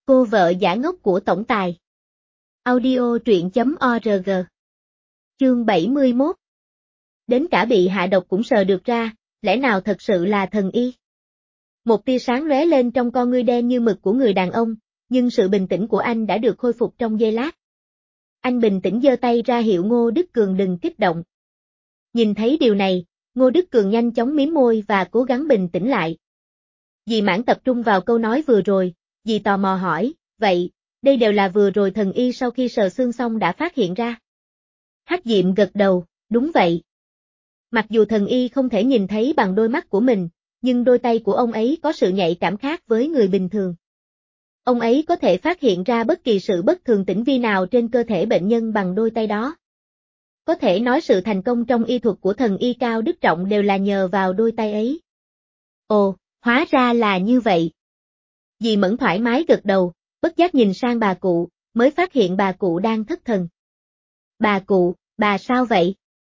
Cô vợ giả ngốc của tổng tài. Audio truyện.org. Chương 71. Đến cả bị hạ độc cũng sờ được ra, lẽ nào thật sự là thần y? Một tia sáng lóe lên trong con ngươi đen như mực của người đàn ông, nhưng sự bình tĩnh của anh đã được khôi phục trong giây lát. Anh bình tĩnh giơ tay ra hiệu Ngô Đức Cường đừng kích động. Nhìn thấy điều này, Ngô Đức Cường nhanh chóng mím môi và cố gắng bình tĩnh lại. Dì Mãn tập trung vào câu nói vừa rồi, dì tò mò hỏi, vậy, đây đều là vừa rồi thần y sau khi sờ xương xong đã phát hiện ra. Hắc Diệm gật đầu, đúng vậy. Mặc dù thần y không thể nhìn thấy bằng đôi mắt của mình, nhưng đôi tay của ông ấy có sự nhạy cảm khác với người bình thường. Ông ấy có thể phát hiện ra bất kỳ sự bất thường tĩnh vi nào trên cơ thể bệnh nhân bằng đôi tay đó. Có thể nói sự thành công trong y thuật của thần y Cao Đức Trọng đều là nhờ vào đôi tay ấy. Ồ, hóa ra là như vậy. Dì Mẫn thoải mái gật đầu, bất giác nhìn sang bà cụ, mới phát hiện bà cụ đang thất thần. Bà cụ, bà sao vậy?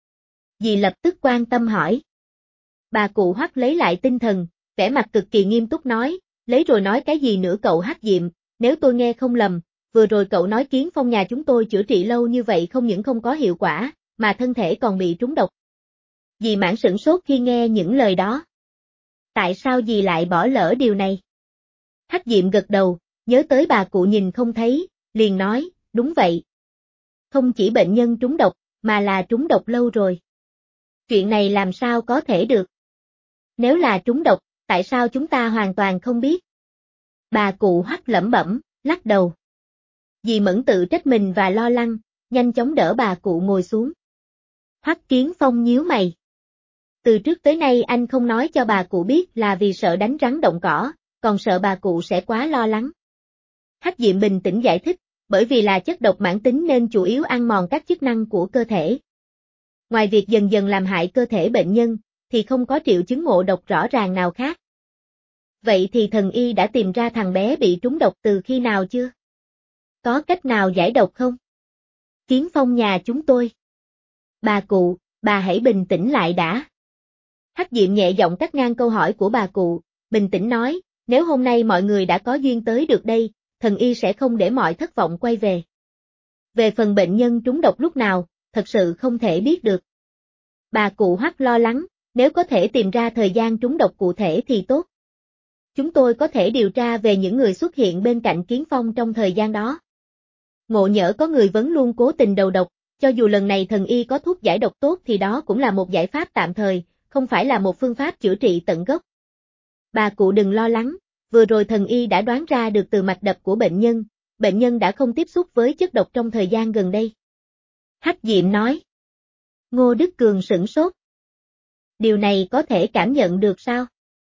Dì lập tức quan tâm hỏi. Bà cụ Hoắc lấy lại tinh thần, vẻ mặt cực kỳ nghiêm túc nói, lấy rồi nói cái gì nữa cậu Hắc Diệm, nếu tôi nghe không lầm, vừa rồi cậu nói Kiến Phong nhà chúng tôi chữa trị lâu như vậy không những không có hiệu quả, mà thân thể còn bị trúng độc. Dì Mãn sửng sốt khi nghe những lời đó. Tại sao dì lại bỏ lỡ điều này? Hắc Diệm gật đầu, nhớ tới bà cụ nhìn không thấy, liền nói, đúng vậy. Không chỉ bệnh nhân trúng độc, mà là trúng độc lâu rồi. Chuyện này làm sao có thể được? Nếu là trúng độc, tại sao chúng ta hoàn toàn không biết? Bà cụ Hoắc lẩm bẩm, lắc đầu. Dì Mẫn tự trách mình và lo lắng, nhanh chóng đỡ bà cụ ngồi xuống. Hoắc Kiến Phong nhíu mày. Từ trước tới nay anh không nói cho bà cụ biết là vì sợ đánh rắn động cỏ, còn sợ bà cụ sẽ quá lo lắng. Hắc Diệm bình tĩnh giải thích, bởi vì là chất độc mãn tính nên chủ yếu ăn mòn các chức năng của cơ thể. Ngoài việc dần dần làm hại cơ thể bệnh nhân, thì không có triệu chứng ngộ độc rõ ràng nào khác. Vậy thì thần y đã tìm ra thằng bé bị trúng độc từ khi nào chưa? Có cách nào giải độc không? Kiến Phong nhà chúng tôi. Bà cụ, bà hãy bình tĩnh lại đã. Hắc Diệm nhẹ giọng cắt ngang câu hỏi của bà cụ, bình tĩnh nói, nếu hôm nay mọi người đã có duyên tới được đây, thần y sẽ không để mọi thất vọng quay về. Về phần bệnh nhân trúng độc lúc nào, thật sự không thể biết được. Bà cụ Hoắc lo lắng, nếu có thể tìm ra thời gian trúng độc cụ thể thì tốt. Chúng tôi có thể điều tra về những người xuất hiện bên cạnh Kiến Phong trong thời gian đó. Ngộ nhỡ có người vẫn luôn cố tình đầu độc, cho dù lần này thần y có thuốc giải độc tốt thì đó cũng là một giải pháp tạm thời, không phải là một phương pháp chữa trị tận gốc. Bà cụ đừng lo lắng, vừa rồi thần y đã đoán ra được từ mạch đập của bệnh nhân đã không tiếp xúc với chất độc trong thời gian gần đây. Hắc Diệm nói. Ngô Đức Cường sửng sốt. Điều này có thể cảm nhận được sao?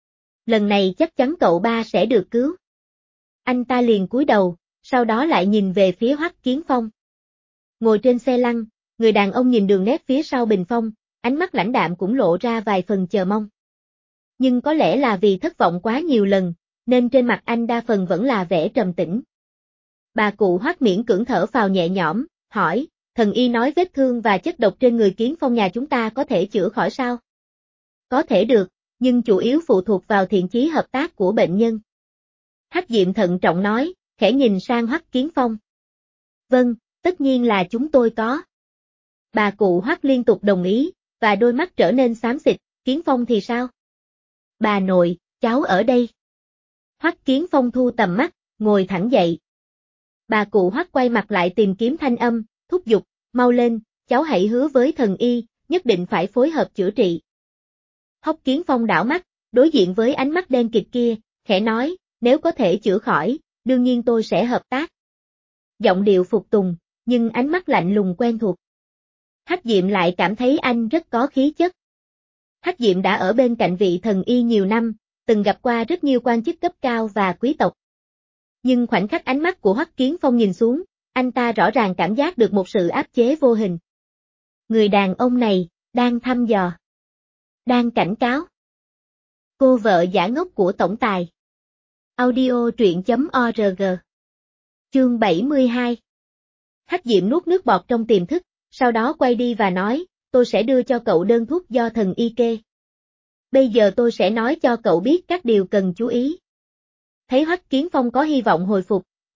Lần này chắc chắn cậu ba sẽ được cứu. Anh ta liền cúi đầu, sau đó lại nhìn về phía Hoắc Kiến Phong. Ngồi trên xe lăn, người đàn ông nhìn đường nét phía sau bình phong, ánh mắt lãnh đạm cũng lộ ra vài phần chờ mong. Nhưng có lẽ là vì thất vọng quá nhiều lần, nên trên mặt anh đa phần vẫn là vẻ trầm tĩnh. Bà cụ Hoắc miễn cưỡng thở phào nhẹ nhõm, hỏi, thần y nói vết thương và chất độc trên người Kiến Phong nhà chúng ta có thể chữa khỏi sao? Có thể được, nhưng chủ yếu phụ thuộc vào thiện chí hợp tác của bệnh nhân. Hắc Diệm thận trọng nói, khẽ nhìn sang Hoắc Kiến Phong. Vâng, tất nhiên là chúng tôi có. Bà cụ Hoắc liên tục đồng ý, và đôi mắt trở nên xám xịt, Kiến Phong thì sao? Bà nội, cháu ở đây. Hoắc Kiến Phong thu tầm mắt, ngồi thẳng dậy. Bà cụ Hoắc quay mặt lại tìm kiếm thanh âm, thúc giục, mau lên, cháu hãy hứa với thần y, nhất định phải phối hợp chữa trị. Hoắc Kiến Phong đảo mắt, đối diện với ánh mắt đen kịt kia, khẽ nói, nếu có thể chữa khỏi, đương nhiên tôi sẽ hợp tác. Giọng điệu phục tùng, nhưng ánh mắt lạnh lùng quen thuộc. Hắc Diệm lại cảm thấy anh rất có khí chất. Hắc Diệm đã ở bên cạnh vị thần y nhiều năm, từng gặp qua rất nhiều quan chức cấp cao và quý tộc. Nhưng khoảnh khắc ánh mắt của Hoắc Kiến Phong nhìn xuống, anh ta rõ ràng cảm giác được một sự áp chế vô hình. Người đàn ông này, đang thăm dò. Đang cảnh cáo. Cô vợ giả ngốc của tổng tài. Audio truyện.org. Chương 72. Hắc Diệm nuốt nước bọt trong tiềm thức, sau đó quay đi và nói, tôi sẽ đưa cho cậu đơn thuốc do thần y kê. Bây giờ tôi sẽ nói cho cậu biết các điều cần chú ý. Thấy Hoắc Kiến Phong có hy vọng hồi phục,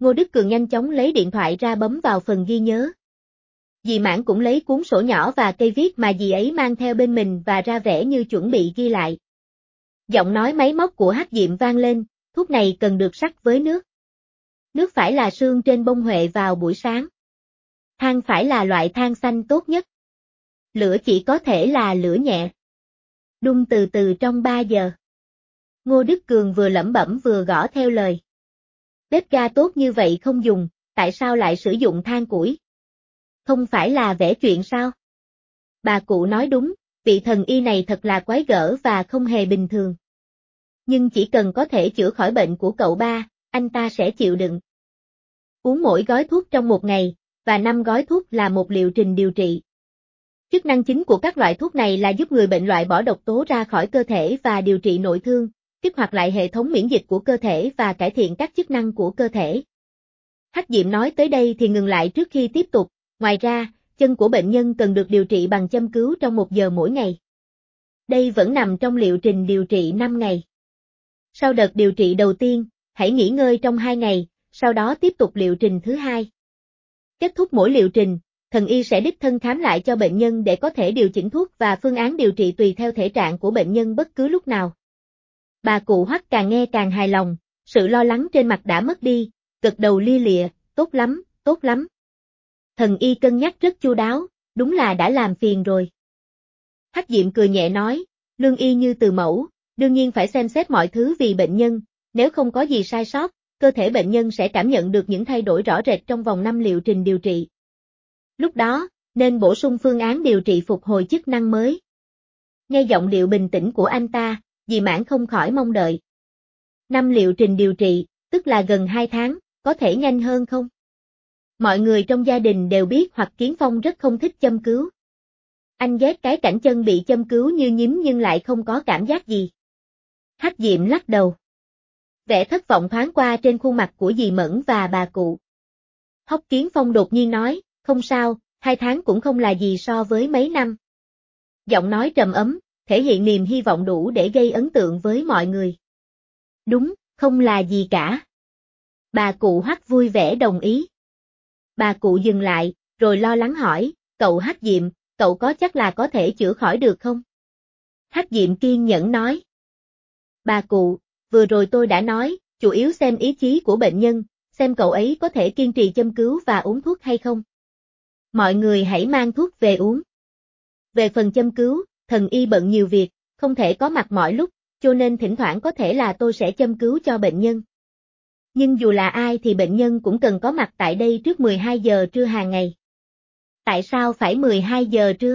Ngô Đức Cường nhanh chóng lấy điện thoại ra bấm vào phần ghi nhớ. Dì Mãn cũng lấy cuốn sổ nhỏ và cây viết mà dì ấy mang theo bên mình và ra vẻ như chuẩn bị ghi lại. Giọng nói máy móc của Hắc Diệm vang lên, thuốc này cần được sắc với nước. Nước phải là sương trên bông huệ vào buổi sáng. Than phải là loại than xanh tốt nhất. Lửa chỉ có thể là lửa nhẹ. Đun từ từ trong 3 giờ. Ngô Đức Cường vừa lẩm bẩm vừa gõ theo lời. Bếp ga tốt như vậy không dùng, tại sao lại sử dụng than củi? Không phải là vẽ chuyện sao? Bà cụ nói đúng, vị thần y này thật là quái gở và không hề bình thường. Nhưng chỉ cần có thể chữa khỏi bệnh của cậu ba, anh ta sẽ chịu đựng. Uống mỗi gói thuốc trong 1 ngày, và 5 gói thuốc là một liệu trình điều trị. Chức năng chính của các loại thuốc này là giúp người bệnh loại bỏ độc tố ra khỏi cơ thể và điều trị nội thương, kích hoạt lại hệ thống miễn dịch của cơ thể và cải thiện các chức năng của cơ thể. Hắc Diệm nói tới đây thì ngừng lại trước khi tiếp tục, ngoài ra, chân của bệnh nhân cần được điều trị bằng châm cứu trong 1 giờ mỗi ngày. Đây vẫn nằm trong liệu trình điều trị 5 ngày. Sau đợt điều trị đầu tiên, hãy nghỉ ngơi trong 2 ngày, sau đó tiếp tục liệu trình thứ 2. Kết thúc mỗi liệu trình, thần y sẽ đích thân khám lại cho bệnh nhân để có thể điều chỉnh thuốc và phương án điều trị tùy theo thể trạng của bệnh nhân bất cứ lúc nào. Bà cụ Hoắc càng nghe càng hài lòng, sự lo lắng trên mặt đã mất đi, gật đầu lia lịa, tốt lắm, tốt lắm. Thần y cân nhắc rất chu đáo, đúng là đã làm phiền rồi. Hắc Diệm cười nhẹ nói, lương y như từ mẫu, đương nhiên phải xem xét mọi thứ vì bệnh nhân, nếu không có gì sai sót, cơ thể bệnh nhân sẽ cảm nhận được những thay đổi rõ rệt trong vòng 5 liệu trình điều trị. Lúc đó, nên bổ sung phương án điều trị phục hồi chức năng mới. Nghe giọng điệu bình tĩnh của anh ta, dì Mãn không khỏi mong đợi. 5 liệu trình điều trị, tức là gần 2 tháng, có thể nhanh hơn không? Mọi người trong gia đình đều biết Hoặc Kiến Phong rất không thích châm cứu. Anh ghét cái cảnh chân bị châm cứu như nhím nhưng lại không có cảm giác gì. Hắc Diệm lắc đầu. Vẻ thất vọng thoáng qua trên khuôn mặt của dì Mẫn và bà cụ. Hoắc Kiến Phong đột nhiên nói, không sao, 2 tháng cũng không là gì so với mấy năm. Giọng nói trầm ấm, thể hiện niềm hy vọng đủ để gây ấn tượng với mọi người. Đúng, không là gì cả. Bà cụ Hoắc vui vẻ đồng ý. Bà cụ dừng lại, rồi lo lắng hỏi, cậu Hắc Diệm, cậu có chắc là có thể chữa khỏi được không? Hắc Diệm kiên nhẫn nói. Bà cụ, vừa rồi tôi đã nói, chủ yếu xem ý chí của bệnh nhân, xem cậu ấy có thể kiên trì châm cứu và uống thuốc hay không. Mọi người hãy mang thuốc về uống. Về phần châm cứu, thần y bận nhiều việc, không thể có mặt mọi lúc, cho nên thỉnh thoảng có thể là tôi sẽ châm cứu cho bệnh nhân. Nhưng dù là ai thì bệnh nhân cũng cần có mặt tại đây trước 12 giờ trưa hàng ngày. Tại sao phải 12 giờ trưa?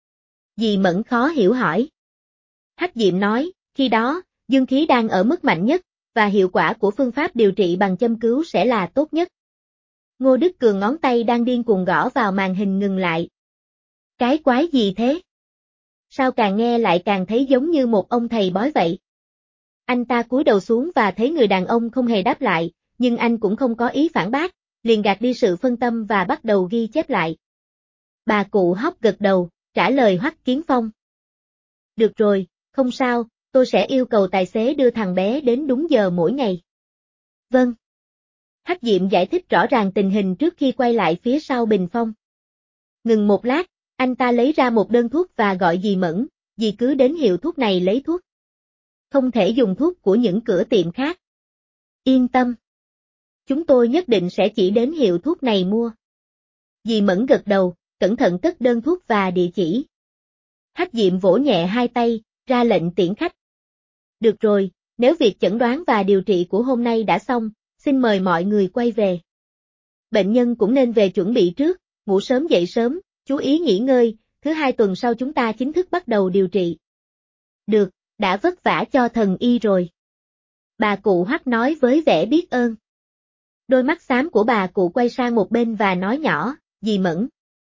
Dì Mẫn khó hiểu hỏi. Hắc Diệm nói, khi đó, dương khí đang ở mức mạnh nhất, và hiệu quả của phương pháp điều trị bằng châm cứu sẽ là tốt nhất. Ngô Đức Cường ngón tay đang điên cuồng gõ vào màn hình ngừng lại. Cái quái gì thế? Sao càng nghe lại càng thấy giống như một ông thầy bói vậy? Anh ta cúi đầu xuống và thấy người đàn ông không hề đáp lại, nhưng anh cũng không có ý phản bác, liền gạt đi sự phân tâm và bắt đầu ghi chép lại. Bà cụ Hoắc gật đầu, trả lời Hoắc Kiến Phong. Được rồi, không sao, tôi sẽ yêu cầu tài xế đưa thằng bé đến đúng giờ mỗi ngày. Vâng. Hắc Diệm giải thích rõ ràng tình hình trước khi quay lại phía sau bình phong. Ngừng một lát, anh ta lấy ra một đơn thuốc và gọi dì Mẫn, dì cứ đến hiệu thuốc này lấy thuốc. Không thể dùng thuốc của những cửa tiệm khác. Yên tâm. Chúng tôi nhất định sẽ chỉ đến hiệu thuốc này mua. Dì Mẫn gật đầu, cẩn thận cất đơn thuốc và địa chỉ. Hắc Diệm vỗ nhẹ hai tay, ra lệnh tiễn khách. Được rồi, nếu việc chẩn đoán và điều trị của hôm nay đã xong, xin mời mọi người quay về. Bệnh nhân cũng nên về chuẩn bị trước, ngủ sớm dậy sớm, chú ý nghỉ ngơi, thứ 2 tuần sau chúng ta chính thức bắt đầu điều trị. Được, đã vất vả cho thần y rồi. Bà cụ Hoắc nói với vẻ biết ơn. Đôi mắt xám của bà cụ quay sang một bên và nói nhỏ, dì Mẫn.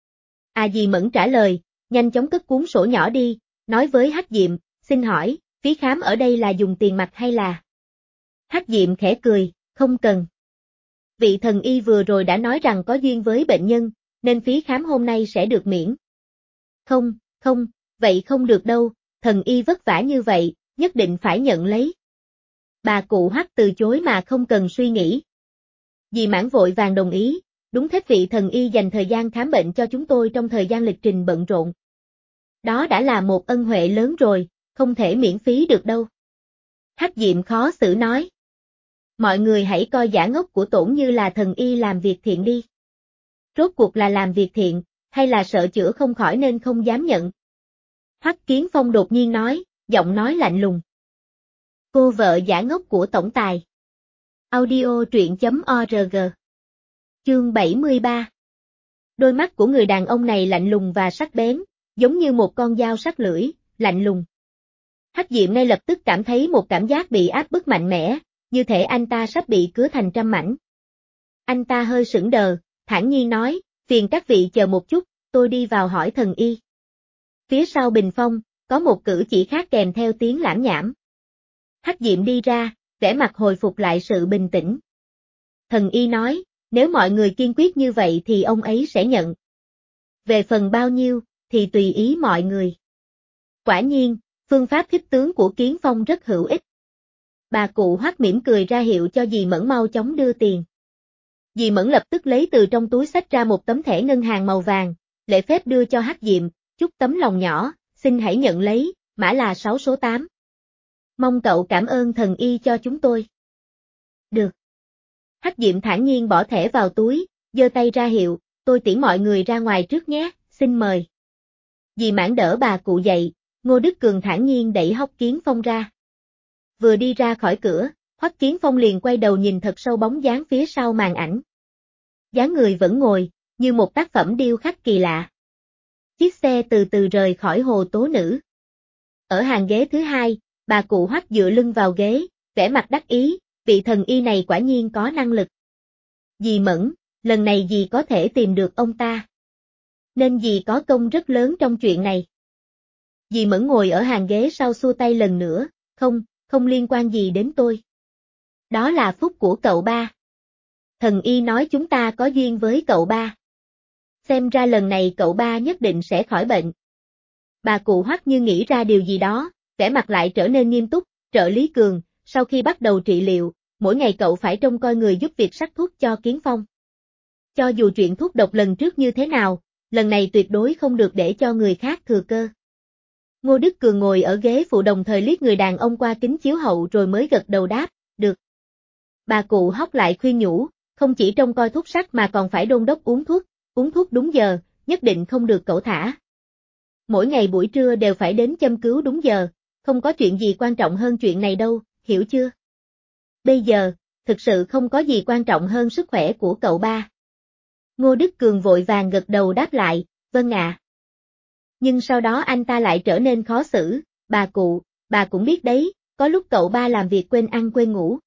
À dì Mẫn trả lời, nhanh chóng cất cuốn sổ nhỏ đi, nói với Hắc Diệm, xin hỏi, phí khám ở đây là dùng tiền mặt hay là? Hắc Diệm khẽ cười, không cần. Vị thần y vừa rồi đã nói rằng có duyên với bệnh nhân, nên phí khám hôm nay sẽ được miễn. Không, không, vậy không được đâu, thần y vất vả như vậy, nhất định phải nhận lấy. Bà cụ Hoắc từ chối mà không cần suy nghĩ. Dì Mãn vội vàng đồng ý, đúng thế vị thần y dành thời gian khám bệnh cho chúng tôi trong thời gian lịch trình bận rộn. Đó đã là một ân huệ lớn rồi, không thể miễn phí được đâu. Hắc Diệm khó xử nói. Mọi người hãy coi giả ngốc của Tổn như là thần y làm việc thiện đi. Rốt cuộc là làm việc thiện, hay là sợ chữa không khỏi nên không dám nhận? Hoắc Kiến Phong đột nhiên nói, giọng nói lạnh lùng. Cô vợ giả ngốc của tổng tài. Audio truyện.org. Chương 73. Đôi mắt của người đàn ông này lạnh lùng và sắc bén, giống như một con dao sắc lưỡi, lạnh lùng. Hắc Diệm ngay lập tức cảm thấy một cảm giác bị áp bức mạnh mẽ, như thể anh ta sắp bị cứa thành trăm mảnh. Anh ta hơi sững đờ, thản nhiên nói, phiền các vị chờ một chút, tôi đi vào hỏi thần y. Phía sau bình phong, có một cử chỉ khác kèm theo tiếng lảng nhảng. Hắc Diệm đi ra, vẻ mặt hồi phục lại sự bình tĩnh. Thần y nói, nếu mọi người kiên quyết như vậy thì ông ấy sẽ nhận. Về phần bao nhiêu, thì tùy ý mọi người. Quả nhiên, phương pháp khích tướng của Kiến Phong rất hữu ích. Bà cụ Hoắc mỉm cười ra hiệu cho dì Mẫn mau chóng đưa tiền. Dì Mẫn lập tức lấy từ trong túi xách ra một tấm thẻ ngân hàng màu vàng, lễ phép đưa cho Hắc Diệm, chút tấm lòng nhỏ, xin hãy nhận lấy, mã là 6 số 8. Mong cậu cảm ơn thần y cho chúng tôi. Được. Hắc Diệm thản nhiên bỏ thẻ vào túi, giơ tay ra hiệu, tôi tiễn mọi người ra ngoài trước nhé, xin mời. Dì Mãn đỡ bà cụ dậy, Ngô Đức Cường thản nhiên đẩy Hoắc Kiến Phong ra. Vừa đi ra khỏi cửa, Hoắc Kiến Phong liền quay đầu nhìn thật sâu bóng dáng phía sau màn ảnh. Dáng người vẫn ngồi, như một tác phẩm điêu khắc kỳ lạ. Chiếc xe từ từ rời khỏi hồ tố nữ. Ở hàng ghế thứ hai, bà cụ Hoắc dựa lưng vào ghế, vẻ mặt đắc ý, vị thần y này quả nhiên có năng lực. Dì Mẫn, lần này dì có thể tìm được ông ta. Nên dì có công rất lớn trong chuyện này. Dì Mẫn ngồi ở hàng ghế sau xua tay lần nữa, không liên quan gì đến tôi. Đó là phúc của cậu ba. Thần y nói chúng ta có duyên với cậu ba. Xem ra lần này cậu ba nhất định sẽ khỏi bệnh. Bà cụ Hoắc như nghĩ ra điều gì đó, vẻ mặt lại trở nên nghiêm túc, trợ lý Cường, sau khi bắt đầu trị liệu, mỗi ngày cậu phải trông coi người giúp việc sắc thuốc cho Kiến Phong. Cho dù chuyện thuốc độc lần trước như thế nào, lần này tuyệt đối không được để cho người khác thừa cơ. Ngô Đức Cường ngồi ở ghế phụ đồng thời liếc người đàn ông qua kính chiếu hậu rồi mới gật đầu đáp, được. Bà cụ Hoắc lại khuyên nhủ, không chỉ trông coi thuốc sắc mà còn phải đôn đốc uống thuốc đúng giờ, nhất định không được cẩu thả. Mỗi ngày buổi trưa đều phải đến châm cứu đúng giờ, không có chuyện gì quan trọng hơn chuyện này đâu, hiểu chưa? Bây giờ, thực sự không có gì quan trọng hơn sức khỏe của cậu ba. Ngô Đức Cường vội vàng gật đầu đáp lại, vâng ạ. Nhưng sau đó anh ta lại trở nên khó xử, bà cụ, bà cũng biết đấy, có lúc cậu ba làm việc quên ăn quên ngủ.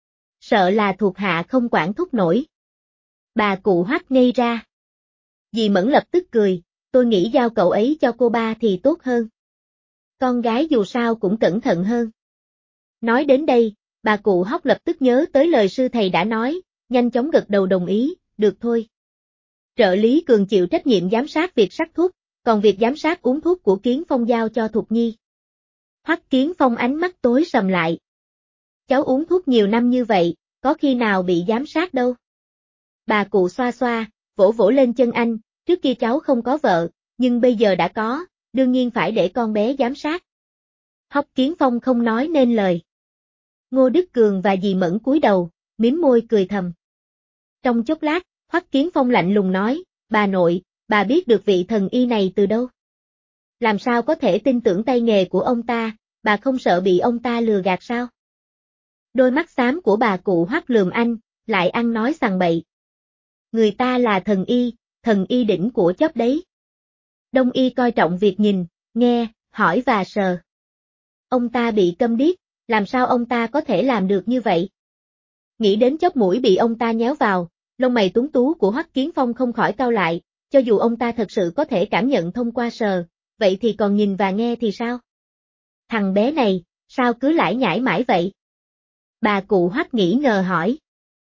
Sợ là thuộc hạ không quản thúc nổi. Bà cụ Hoắc ngây ra. Dì Mẫn lập tức cười, tôi nghĩ giao cậu ấy cho cô ba thì tốt hơn. Con gái dù sao cũng cẩn thận hơn. Nói đến đây, bà cụ Hoắc lập tức nhớ tới lời sư thầy đã nói, nhanh chóng gật đầu đồng ý, được thôi. Trợ lý Cường chịu trách nhiệm giám sát việc sắc thuốc, còn việc giám sát uống thuốc của Kiến Phong giao cho Thục Nhi. Hoắc Kiến Phong ánh mắt tối sầm lại. Cháu uống thuốc nhiều năm như vậy, có khi nào bị giám sát đâu. Bà cụ xoa xoa, vỗ vỗ lên chân anh, trước kia cháu không có vợ, nhưng bây giờ đã có, đương nhiên phải để con bé giám sát. Hoắc Kiến Phong không nói nên lời. Ngô Đức Cường và dì Mẫn cúi đầu, mím môi cười thầm. Trong chốc lát, Hoắc Kiến Phong lạnh lùng nói, bà nội, bà biết được vị thần y này từ đâu? Làm sao có thể tin tưởng tay nghề của ông ta, bà không sợ bị ông ta lừa gạt sao? Đôi mắt xám của bà cụ Hoắc lườm anh, lại ăn nói sằng bậy. Người ta là thần y đỉnh của chóp đấy. Đông y coi trọng việc nhìn, nghe, hỏi và sờ. Ông ta bị câm điếc, làm sao ông ta có thể làm được như vậy? Nghĩ đến chóp mũi bị ông ta nhéo vào, lông mày tuấn tú của Hoắc Kiến Phong không khỏi cau lại, cho dù ông ta thật sự có thể cảm nhận thông qua sờ, vậy thì còn nhìn và nghe thì sao? Thằng bé này, sao cứ lải nhải mãi vậy? Bà cụ Hoắc nghĩ ngờ hỏi.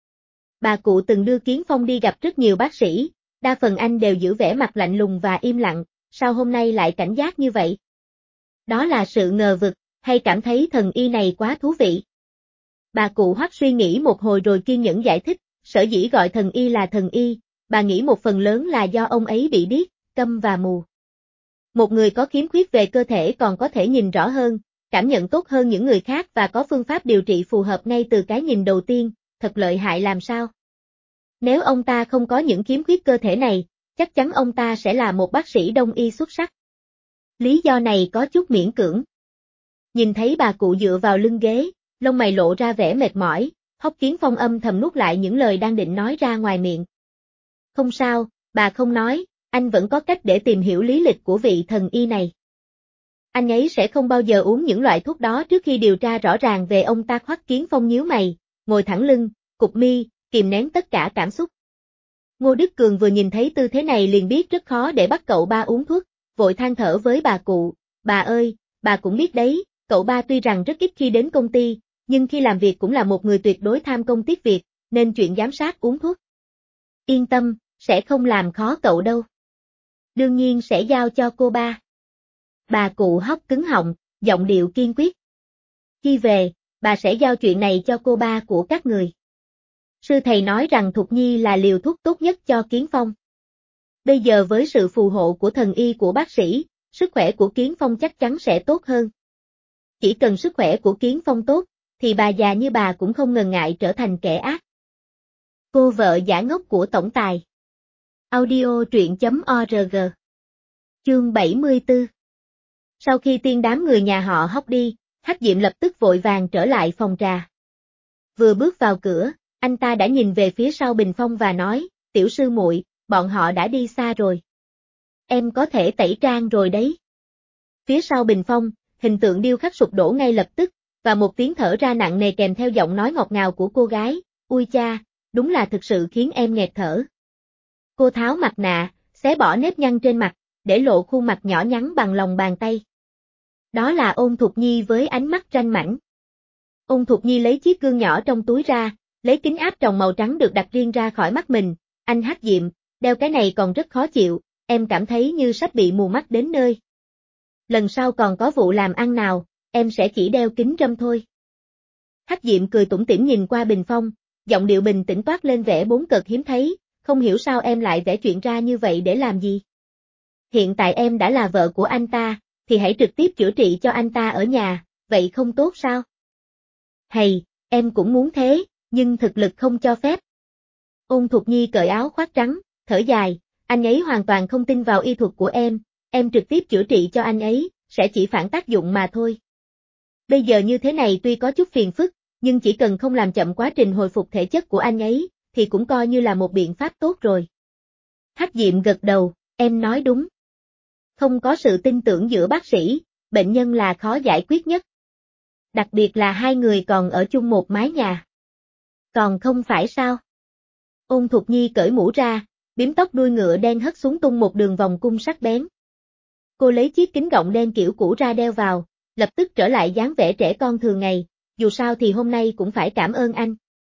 Bà cụ từng đưa Kiến Phong đi gặp rất nhiều bác sĩ, đa phần anh đều giữ vẻ mặt lạnh lùng và im lặng, sao hôm nay lại cảnh giác như vậy? Đó là sự ngờ vực, hay cảm thấy thần y này quá thú vị? Bà cụ Hoắc suy nghĩ một hồi rồi kiên nhẫn giải thích, sở dĩ gọi thần y là thần y, bà nghĩ một phần lớn là do ông ấy bị điếc, câm và mù. Một người có khiếm khuyết về cơ thể còn có thể nhìn rõ hơn, cảm nhận tốt hơn những người khác và có phương pháp điều trị phù hợp ngay từ cái nhìn đầu tiên, thật lợi hại làm sao. Nếu ông ta không có những khiếm khuyết cơ thể này, chắc chắn ông ta sẽ là một bác sĩ đông y xuất sắc. Lý do này có chút miễn cưỡng. Nhìn thấy bà cụ dựa vào lưng ghế, lông mày lộ ra vẻ mệt mỏi, Hoắc Kiến Phong âm thầm nuốt lại những lời đang định nói ra ngoài miệng. Không sao, bà không nói, anh vẫn có cách để tìm hiểu lý lịch của vị thần y này. Anh ấy sẽ không bao giờ uống những loại thuốc đó trước khi điều tra rõ ràng về ông ta. Hoắc Kiến Phong nhíu mày, ngồi thẳng lưng, cụp mi, kìm nén tất cả cảm xúc. Ngô Đức Cường vừa nhìn thấy tư thế này liền biết rất khó để bắt cậu ba uống thuốc, vội than thở với bà cụ, bà ơi, bà cũng biết đấy, cậu ba tuy rằng rất ít khi đến công ty, nhưng khi làm việc cũng là một người tuyệt đối tham công tiếc việc, nên chuyện giám sát uống thuốc. Yên tâm, sẽ không làm khó cậu đâu. Đương nhiên sẽ giao cho cô ba. Bà cụ Hoắc cứng họng, giọng điệu kiên quyết. Khi về, bà sẽ giao chuyện này cho cô ba của các người. Sư thầy nói rằng Thục Nhi là liều thuốc tốt nhất cho Kiến Phong. Bây giờ với sự phù hộ của thần y của bác sĩ, sức khỏe của Kiến Phong chắc chắn sẽ tốt hơn. Chỉ cần sức khỏe của Kiến Phong tốt, thì bà già như bà cũng không ngần ngại trở thành kẻ ác. Cô vợ giả ngốc của tổng tài. Audio truyện.org. Chương 74. Sau khi tiên đám người nhà họ Hoắc đi, Hắc Diệm lập tức vội vàng trở lại phòng trà. Vừa bước vào cửa, anh ta đã nhìn về phía sau Bình Phong và nói, tiểu sư muội, bọn họ đã đi xa rồi. Em có thể tẩy trang rồi đấy. Phía sau Bình Phong, hình tượng điêu khắc sụp đổ ngay lập tức, và một tiếng thở ra nặng nề kèm theo giọng nói ngọt ngào của cô gái, ui cha, đúng là thực sự khiến em nghẹt thở. Cô tháo mặt nạ, xé bỏ nếp nhăn trên mặt, để lộ khuôn mặt nhỏ nhắn bằng lòng bàn tay. Đó là Ôn Thục Nhi với ánh mắt ranh mãnh. Ôn Thục Nhi lấy chiếc gương nhỏ trong túi ra, lấy kính áp tròng màu trắng được đặt riêng ra khỏi mắt mình, anh Hắc Diệm, đeo cái này còn rất khó chịu, em cảm thấy như sắp bị mù mắt đến nơi. Lần sau còn có vụ làm ăn nào, em sẽ chỉ đeo kính râm thôi. Hắc Diệm cười tủm tỉm nhìn qua Bình Phong, giọng điệu bình tĩnh toát lên vẻ bốn cợt hiếm thấy, không hiểu sao em lại vẽ chuyện ra như vậy để làm gì. Hiện tại em đã là vợ của anh ta, thì hãy trực tiếp chữa trị cho anh ta ở nhà, vậy không tốt sao? Hay, em cũng muốn thế, nhưng thực lực không cho phép. Ôn Thục Nhi cởi áo khoác trắng, thở dài, anh ấy hoàn toàn không tin vào y thuật của em trực tiếp chữa trị cho anh ấy, sẽ chỉ phản tác dụng mà thôi. Bây giờ như thế này tuy có chút phiền phức, nhưng chỉ cần không làm chậm quá trình hồi phục thể chất của anh ấy, thì cũng coi như là một biện pháp tốt rồi. Hắc Diệm gật đầu, em nói đúng. Không có sự tin tưởng giữa bác sĩ, bệnh nhân là khó giải quyết nhất. Đặc biệt là hai người còn ở chung một mái nhà. Còn không phải sao? Ôn Thục Nhi cởi mũ ra, bím tóc đuôi ngựa đen hất xuống tung một đường vòng cung sắc bén. Cô lấy chiếc kính gọng đen kiểu cũ ra đeo vào, lập tức trở lại dáng vẻ trẻ con thường ngày, dù sao thì hôm nay cũng phải cảm ơn anh.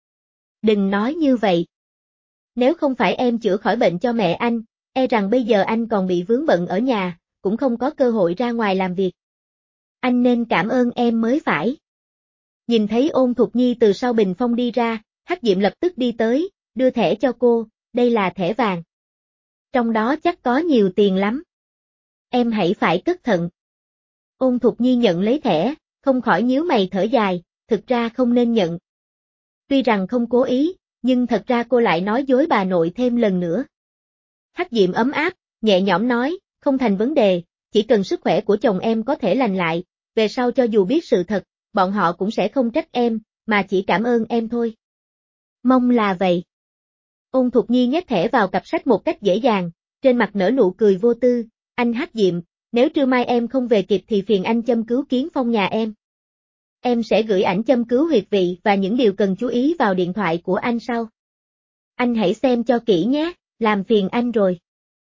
Đừng nói như vậy. Nếu không phải em chữa khỏi bệnh cho mẹ anh, e rằng bây giờ anh còn bị vướng bận ở nhà, cũng không có cơ hội ra ngoài làm việc. Anh nên cảm ơn em mới phải. Nhìn thấy Ôn Thục Nhi từ sau bình phong đi ra, Hắc Diệm lập tức đi tới, đưa thẻ cho cô, đây là thẻ vàng. Trong đó chắc có nhiều tiền lắm. Em hãy phải cẩn thận. Ôn Thục Nhi nhận lấy thẻ, không khỏi nhíu mày thở dài, thực ra không nên nhận. Tuy rằng không cố ý, nhưng thật ra cô lại nói dối bà nội thêm lần nữa. Hắc Diệm ấm áp, nhẹ nhõm nói, không thành vấn đề, chỉ cần sức khỏe của chồng em có thể lành lại, về sau cho dù biết sự thật, bọn họ cũng sẽ không trách em, mà chỉ cảm ơn em thôi. Mong là vậy. Ôn Thục Nhi nhét thẻ vào cặp sách một cách dễ dàng, trên mặt nở nụ cười vô tư, anh Hắc Diệm, nếu trưa mai em không về kịp thì phiền anh châm cứu Kiến Phong nhà em. Em sẽ gửi ảnh châm cứu huyệt vị và những điều cần chú ý vào điện thoại của anh sau. Anh hãy xem cho kỹ nhé, làm phiền anh rồi.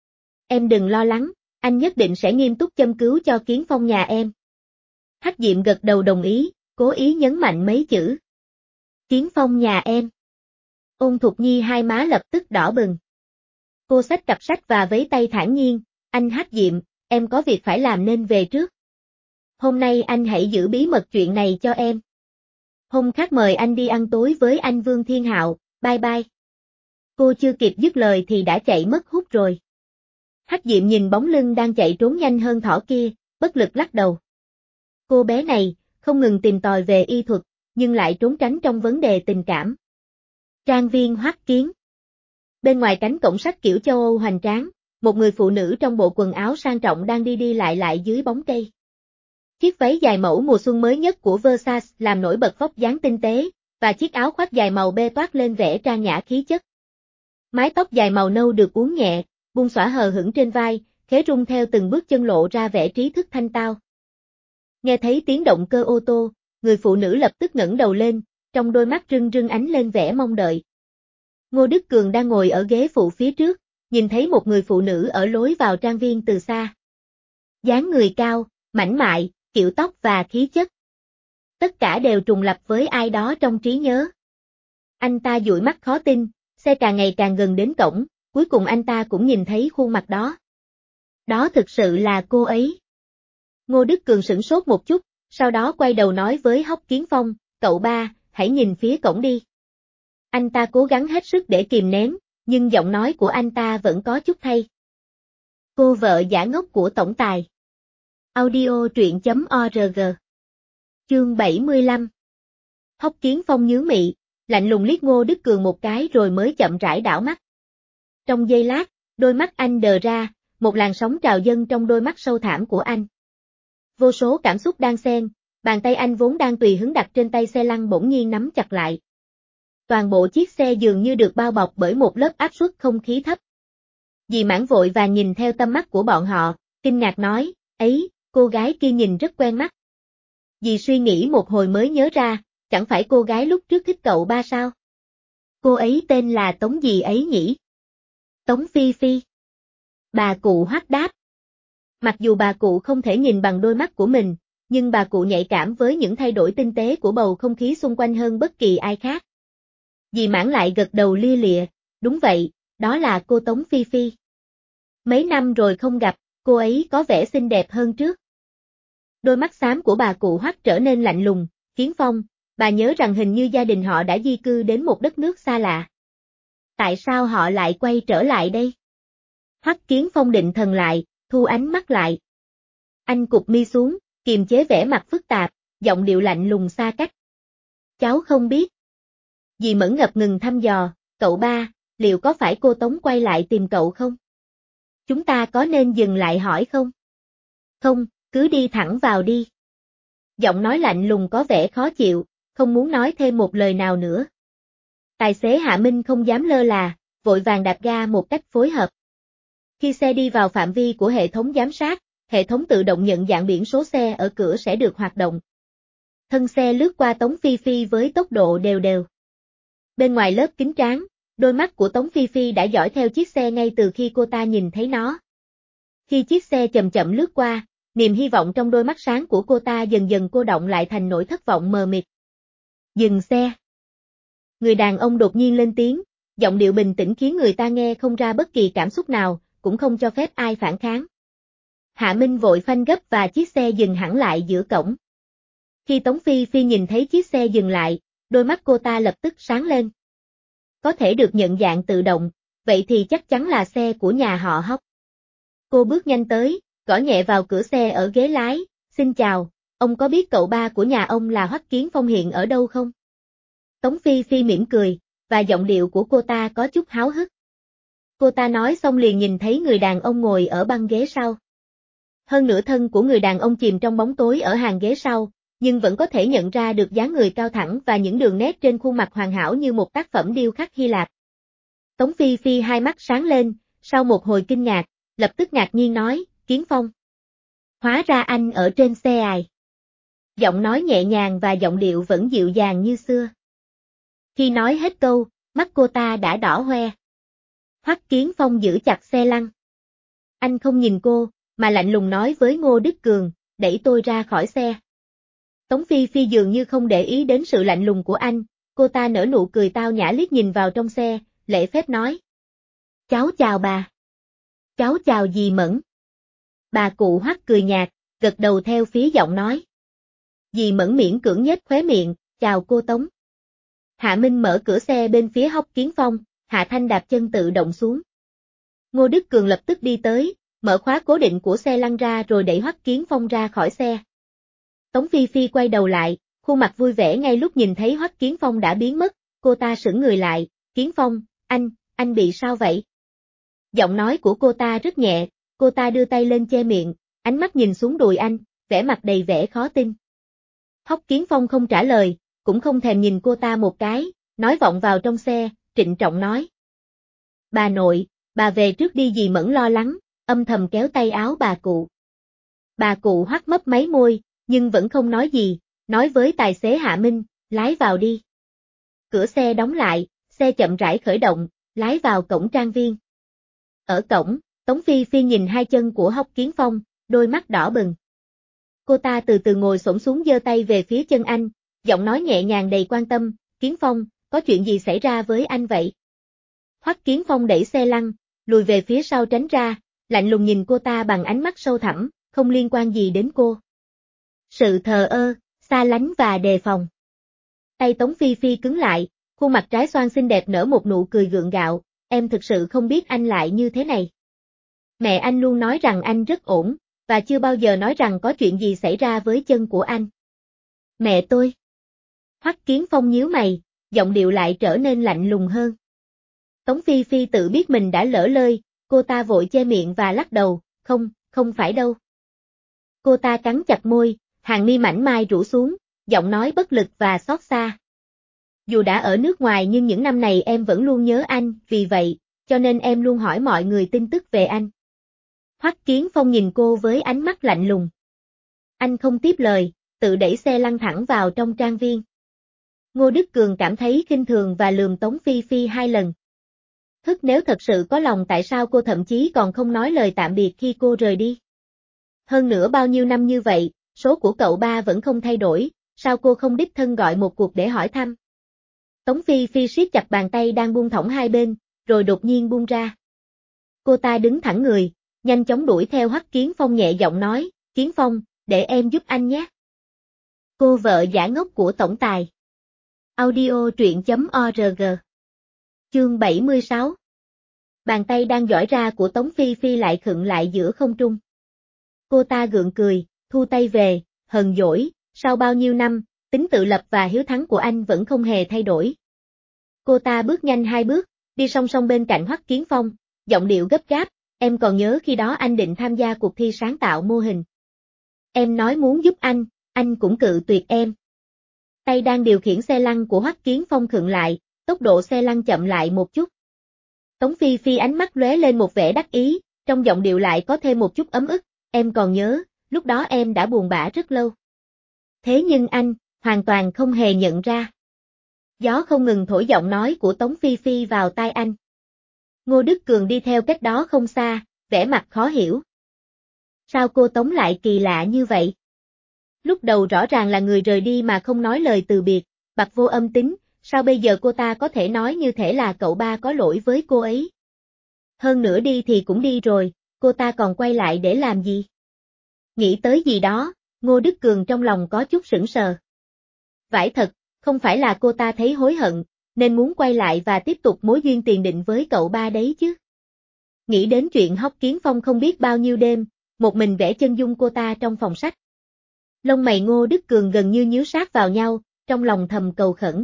Em đừng lo lắng, anh nhất định sẽ nghiêm túc châm cứu cho Kiến Phong nhà em. Hắc Diệm gật đầu đồng ý, cố ý nhấn mạnh mấy chữ. Kiến Phong nhà em. Ôn Thục Nhi hai má lập tức đỏ bừng. Cô xách cặp sách và vấy tay thản nhiên, anh Hắc Diệm, em có việc phải làm nên về trước. Hôm nay anh hãy giữ bí mật chuyện này cho em. Hôm khác mời anh đi ăn tối với anh Vương Thiên Hạo, bye bye. Cô chưa kịp dứt lời thì đã chạy mất hút rồi. Hách Diệm nhìn bóng lưng đang chạy trốn nhanh hơn thỏ kia, bất lực lắc đầu. Cô bé này, không ngừng tìm tòi về y thuật, nhưng lại trốn tránh trong vấn đề tình cảm. Trang viên Hoắc Kiến. Bên ngoài cánh cổng sắt kiểu châu Âu hoành tráng, một người phụ nữ trong bộ quần áo sang trọng đang đi đi lại dưới bóng cây. Chiếc váy dài mẫu mùa xuân mới nhất của Versace làm nổi bật vóc dáng tinh tế, và chiếc áo khoác dài màu bê toát lên vẻ trang nhã khí chất. Mái tóc dài màu nâu được uốn nhẹ, buông xõa hờ hững trên vai, khế rung theo từng bước chân lộ ra vẻ trí thức thanh tao. Nghe thấy tiếng động cơ ô tô, người phụ nữ lập tức ngẩng đầu lên, trong đôi mắt rưng rưng ánh lên vẻ mong đợi. Ngô Đức Cường đang ngồi ở ghế phụ phía trước, nhìn thấy một người phụ nữ ở lối vào trang viên từ xa. Dáng người cao, mảnh mại, kiểu tóc và khí chất. Tất cả đều trùng lặp với ai đó trong trí nhớ. Anh ta dụi mắt khó tin, xe càng ngày càng gần đến cổng, cuối cùng anh ta cũng nhìn thấy khuôn mặt đó. Đó thực sự là cô ấy. Ngô Đức Cường sửng sốt một chút, sau đó quay đầu nói với Hoắc Kiến Phong, cậu ba, hãy nhìn phía cổng đi. Anh ta cố gắng hết sức để kìm nén, nhưng giọng nói của anh ta vẫn có chút thay. Cô vợ giả ngốc của tổng tài. Audio truyện.org. Chương 75. Hoắc Kiến Phong nhướng mị, lạnh lùng liếc Ngô Đức Cường một cái rồi mới chậm rãi đảo mắt. Trong giây lát, đôi mắt anh đờ ra, một làn sóng trào dâng trong đôi mắt sâu thẳm của anh. Vô số cảm xúc đang xen, bàn tay anh vốn đang tùy hứng đặt trên tay xe lăn bỗng nhiên nắm chặt lại. Toàn bộ chiếc xe dường như được bao bọc bởi một lớp áp suất không khí thấp. Dì Mãn vội và nhìn theo tâm mắt của bọn họ, kinh ngạc nói, ấy, cô gái kia nhìn rất quen mắt. Dì suy nghĩ một hồi mới nhớ ra, chẳng phải cô gái lúc trước thích cậu ba sao? Cô ấy tên là Tống gì ấy nhỉ? Tống Phi Phi. Bà cụ Hoắc đáp. Mặc dù bà cụ không thể nhìn bằng đôi mắt của mình, nhưng bà cụ nhạy cảm với những thay đổi tinh tế của bầu không khí xung quanh hơn bất kỳ ai khác. Dì Mãn lại gật đầu lia lịa, đúng vậy, đó là cô Tống Phi Phi. Mấy năm rồi không gặp, cô ấy có vẻ xinh đẹp hơn trước. Đôi mắt xám của bà cụ Hoắc trở nên lạnh lùng, Kiến Phong, bà nhớ rằng hình như gia đình họ đã di cư đến một đất nước xa lạ. Tại sao họ lại quay trở lại đây? Hoắc Kiến Phong định thần lại, thu ánh mắt lại. Anh cụp mi xuống, kiềm chế vẻ mặt phức tạp, giọng điệu lạnh lùng xa cách. Cháu không biết. Dì Mẫn ngập ngừng thăm dò, cậu ba, liệu có phải cô Tống quay lại tìm cậu không? Chúng ta có nên dừng lại hỏi không? Không, cứ đi thẳng vào đi. Giọng nói lạnh lùng có vẻ khó chịu, không muốn nói thêm một lời nào nữa. Tài xế Hạ Minh không dám lơ là, vội vàng đạp ga một cách phối hợp. Khi xe đi vào phạm vi của hệ thống giám sát, hệ thống tự động nhận dạng biển số xe ở cửa sẽ được hoạt động. Thân xe lướt qua Tống Phi Phi với tốc độ đều đều. Bên ngoài lớp kính trán, đôi mắt của Tống Phi Phi đã dõi theo chiếc xe ngay từ khi cô ta nhìn thấy nó. Khi chiếc xe chậm chậm lướt qua, niềm hy vọng trong đôi mắt sáng của cô ta dần dần cô đọng lại thành nỗi thất vọng mờ mịt. Dừng xe. Người đàn ông đột nhiên lên tiếng, giọng điệu bình tĩnh khiến người ta nghe không ra bất kỳ cảm xúc nào, cũng không cho phép ai phản kháng. Hạ Minh vội phanh gấp và chiếc xe dừng hẳn lại giữa cổng. Khi Tống Phi Phi nhìn thấy chiếc xe dừng lại, đôi mắt cô ta lập tức sáng lên. Có thể được nhận dạng tự động, vậy thì chắc chắn là xe của nhà họ Hoắc. Cô bước nhanh tới, gõ nhẹ vào cửa xe ở ghế lái, xin chào, ông có biết cậu ba của nhà ông là Hoắc Kiến Phong hiện ở đâu không? Tống Phi Phi mỉm cười, và giọng điệu của cô ta có chút háo hức. Cô ta nói xong liền nhìn thấy người đàn ông ngồi ở băng ghế sau. Hơn nửa thân của người đàn ông chìm trong bóng tối ở hàng ghế sau, nhưng vẫn có thể nhận ra được dáng người cao thẳng và những đường nét trên khuôn mặt hoàn hảo như một tác phẩm điêu khắc Hy Lạp. Tống Phi Phi hai mắt sáng lên, sau một hồi kinh ngạc, lập tức ngạc nhiên nói, Kiến Phong. Hóa ra anh ở trên xe à? Giọng nói nhẹ nhàng và giọng điệu vẫn dịu dàng như xưa. Khi nói hết câu, mắt cô ta đã đỏ hoe. Hoắc Kiến Phong giữ chặt xe lăn. Anh không nhìn cô, mà lạnh lùng nói với Ngô Đức Cường, đẩy tôi ra khỏi xe. Tống Phi Phi dường như không để ý đến sự lạnh lùng của anh, cô ta nở nụ cười tao nhã liếc nhìn vào trong xe, lễ phép nói. Cháu chào bà. Cháu chào dì Mẫn. Bà cụ Hoắc cười nhạt, gật đầu theo phía giọng nói. Dì Mẫn miễn cưỡng nhếch khóe miệng, chào cô Tống. Hạ Minh mở cửa xe bên phía Hoắc Kiến Phong, hạ thanh đạp chân tự động xuống. Ngô Đức Cường lập tức đi tới, mở khóa cố định của xe lăn ra rồi đẩy Hoắc Kiến Phong ra khỏi xe. Tống Phi Phi quay đầu lại, khuôn mặt vui vẻ ngay lúc nhìn thấy Hoắc Kiến Phong đã biến mất, cô ta sững người lại, Kiến Phong, anh bị sao vậy? Giọng nói của cô ta rất nhẹ, cô ta đưa tay lên che miệng, ánh mắt nhìn xuống đùi anh, vẻ mặt đầy vẻ khó tin. Hoắc Kiến Phong không trả lời, cũng không thèm nhìn cô ta một cái, nói vọng vào trong xe, trịnh trọng nói. Bà nội, bà về trước đi dì Mẫn lo lắng, âm thầm kéo tay áo bà cụ. Bà cụ Hoắc mấp máy môi, nhưng vẫn không nói gì, nói với tài xế Hạ Minh, lái vào đi. Cửa xe đóng lại, xe chậm rãi khởi động, lái vào cổng trang viên. Ở cổng, Tống Phi Phi nhìn hai chân của Hoắc Kiến Phong, đôi mắt đỏ bừng. Cô ta từ từ ngồi xổm xuống giơ tay về phía chân anh, giọng nói nhẹ nhàng đầy quan tâm, Kiến Phong, có chuyện gì xảy ra với anh vậy? Hoắc Kiến Phong đẩy xe lăn, lùi về phía sau tránh ra, lạnh lùng nhìn cô ta bằng ánh mắt sâu thẳm, không liên quan gì đến cô. Sự thờ ơ, xa lánh và đề phòng. Tay Tống Phi Phi cứng lại, khuôn mặt trái xoan xinh đẹp nở một nụ cười gượng gạo, em thực sự không biết anh lại như thế này. Mẹ anh luôn nói rằng anh rất ổn, và chưa bao giờ nói rằng có chuyện gì xảy ra với chân của anh. Mẹ tôi. Hoắc Kiến Phong nhíu mày, giọng điệu lại trở nên lạnh lùng hơn. Tống Phi Phi tự biết mình đã lỡ lời, cô ta vội che miệng và lắc đầu, không phải đâu. Cô ta cắn chặt môi, hàng mi mảnh mai rũ xuống, giọng nói bất lực và xót xa. Dù đã ở nước ngoài nhưng những năm này em vẫn luôn nhớ anh, vì vậy, cho nên em luôn hỏi mọi người tin tức về anh. Hoắc Kiến Phong nhìn cô với ánh mắt lạnh lùng. Anh không tiếp lời, tự đẩy xe lăn thẳng vào trong trang viên. Ngô Đức Cường cảm thấy khinh thường và lườm Tống Phi Phi hai lần. Nếu thật sự có lòng tại sao cô thậm chí còn không nói lời tạm biệt khi cô rời đi. Hơn nữa bao nhiêu năm như vậy, số của cậu ba vẫn không thay đổi, sao cô không đích thân gọi một cuộc để hỏi thăm. Tống Phi Phi siết chặt bàn tay đang buông thõng hai bên, rồi đột nhiên buông ra. Cô ta đứng thẳng người, nhanh chóng đuổi theo Hoắc Kiến Phong nhẹ giọng nói, Kiến Phong, để em giúp anh nhé. Cô vợ giả ngốc của tổng tài. Audio truyện.org. Chương 76. Bàn tay đang giỏi ra của Tống Phi Phi lại khựng lại giữa không trung. Cô ta gượng cười, thu tay về, hờn dỗi, sau bao nhiêu năm, tính tự lập và hiếu thắng của anh vẫn không hề thay đổi. Cô ta bước nhanh hai bước, đi song song bên cạnh Hoắc Kiến Phong, giọng điệu gấp gáp, em còn nhớ khi đó anh định tham gia cuộc thi sáng tạo mô hình. Em nói muốn giúp anh cũng cự tuyệt em. Tay đang điều khiển xe lăn của Hoắc Kiến Phong khựng lại, tốc độ xe lăn chậm lại một chút. Tống Phi Phi ánh mắt lóe lên một vẻ đắc ý, trong giọng điệu lại có thêm một chút ấm ức, em còn nhớ, lúc đó em đã buồn bã rất lâu. Thế nhưng anh, hoàn toàn không hề nhận ra. Gió không ngừng thổi giọng nói của Tống Phi Phi vào tai anh. Ngô Đức Cường đi theo cách đó không xa, vẻ mặt khó hiểu. Sao cô Tống lại kỳ lạ như vậy? Lúc đầu rõ ràng là người rời đi mà không nói lời từ biệt, bặt vô âm tín, sao bây giờ cô ta có thể nói như thể là cậu ba có lỗi với cô ấy? Hơn nữa đi thì cũng đi rồi, cô ta còn quay lại để làm gì? Nghĩ tới gì đó, Ngô Đức Cường trong lòng có chút sững sờ. Vãi thật, không phải là cô ta thấy hối hận, nên muốn quay lại và tiếp tục mối duyên tiền định với cậu ba đấy chứ. Nghĩ đến chuyện Hoắc Kiến Phong không biết bao nhiêu đêm, một mình vẽ chân dung cô ta trong phòng sách. Lông mày Ngô Đức Cường gần như nhíu sát vào nhau, trong lòng thầm cầu khẩn.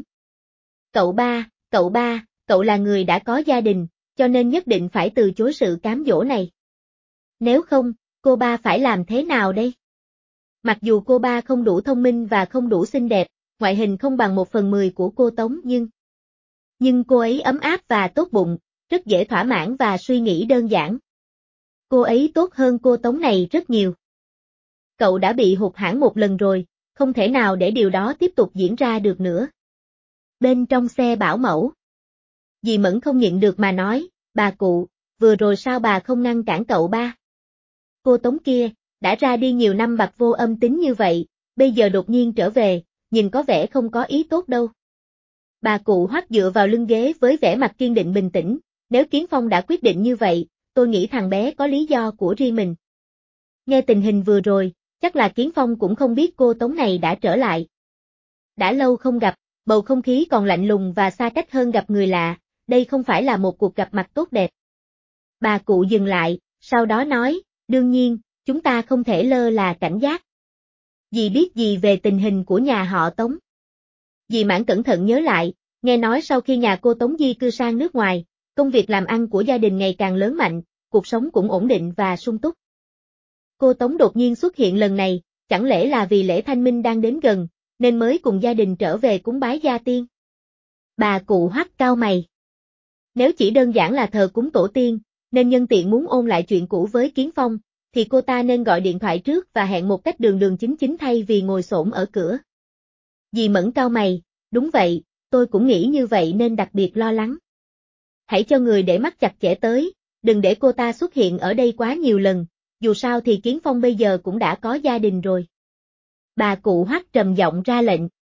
Cậu ba, cậu là người đã có gia đình, cho nên nhất định phải từ chối sự cám dỗ này. Nếu không, cô ba phải làm thế nào đây? Mặc dù cô ba không đủ thông minh và không đủ xinh đẹp, ngoại hình không bằng 1/10 của cô Tống nhưng cô ấy ấm áp và tốt bụng, rất dễ thỏa mãn và suy nghĩ đơn giản. Cô ấy tốt hơn cô Tống này rất nhiều. Cậu đã bị hụt hẫng một lần rồi, không thể nào để điều đó tiếp tục diễn ra được nữa. Bên trong xe bảo mẫu, dì Mẫn không nhịn được mà nói, bà cụ, vừa rồi sao bà không ngăn cản cậu ba? Cô Tống kia, đã ra đi nhiều năm bặt vô âm tín như vậy, bây giờ đột nhiên trở về, nhìn có vẻ không có ý tốt đâu. Bà cụ Hoắc dựa vào lưng ghế với vẻ mặt kiên định bình tĩnh, nếu Kiến Phong đã quyết định như vậy, tôi nghĩ thằng bé có lý do của riêng mình. Nghe tình hình vừa rồi, chắc là Kiến Phong cũng không biết cô Tống này đã trở lại. Đã lâu không gặp, bầu không khí còn lạnh lùng và xa cách hơn gặp người lạ, đây không phải là một cuộc gặp mặt tốt đẹp. Bà cụ dừng lại, sau đó nói, đương nhiên, chúng ta không thể lơ là cảnh giác. Dì biết gì về tình hình của nhà họ Tống? Dì Mãn cẩn thận nhớ lại, nghe nói sau khi nhà cô Tống di cư sang nước ngoài, công việc làm ăn của gia đình ngày càng lớn mạnh, cuộc sống cũng ổn định và sung túc. Cô Tống đột nhiên xuất hiện lần này, chẳng lẽ là vì lễ Thanh Minh đang đến gần, nên mới cùng gia đình trở về cúng bái gia tiên? Bà cụ Hoắc cau mày. Nếu chỉ đơn giản là thờ cúng tổ tiên, nên nhân tiện muốn ôn lại chuyện cũ với Kiến Phong, thì cô ta nên gọi điện thoại trước và hẹn một cách đường đường chính chính thay vì ngồi xổm ở cửa. Dì Mẫn cau mày, đúng vậy, tôi cũng nghĩ như vậy nên đặc biệt lo lắng. Hãy cho người để mắt chặt chẽ tới, đừng để cô ta xuất hiện ở đây quá nhiều lần, dù sao thì Kiến Phong bây giờ cũng đã có gia đình rồi. Bà cụ Hoắc trầm giọng ra lệnh.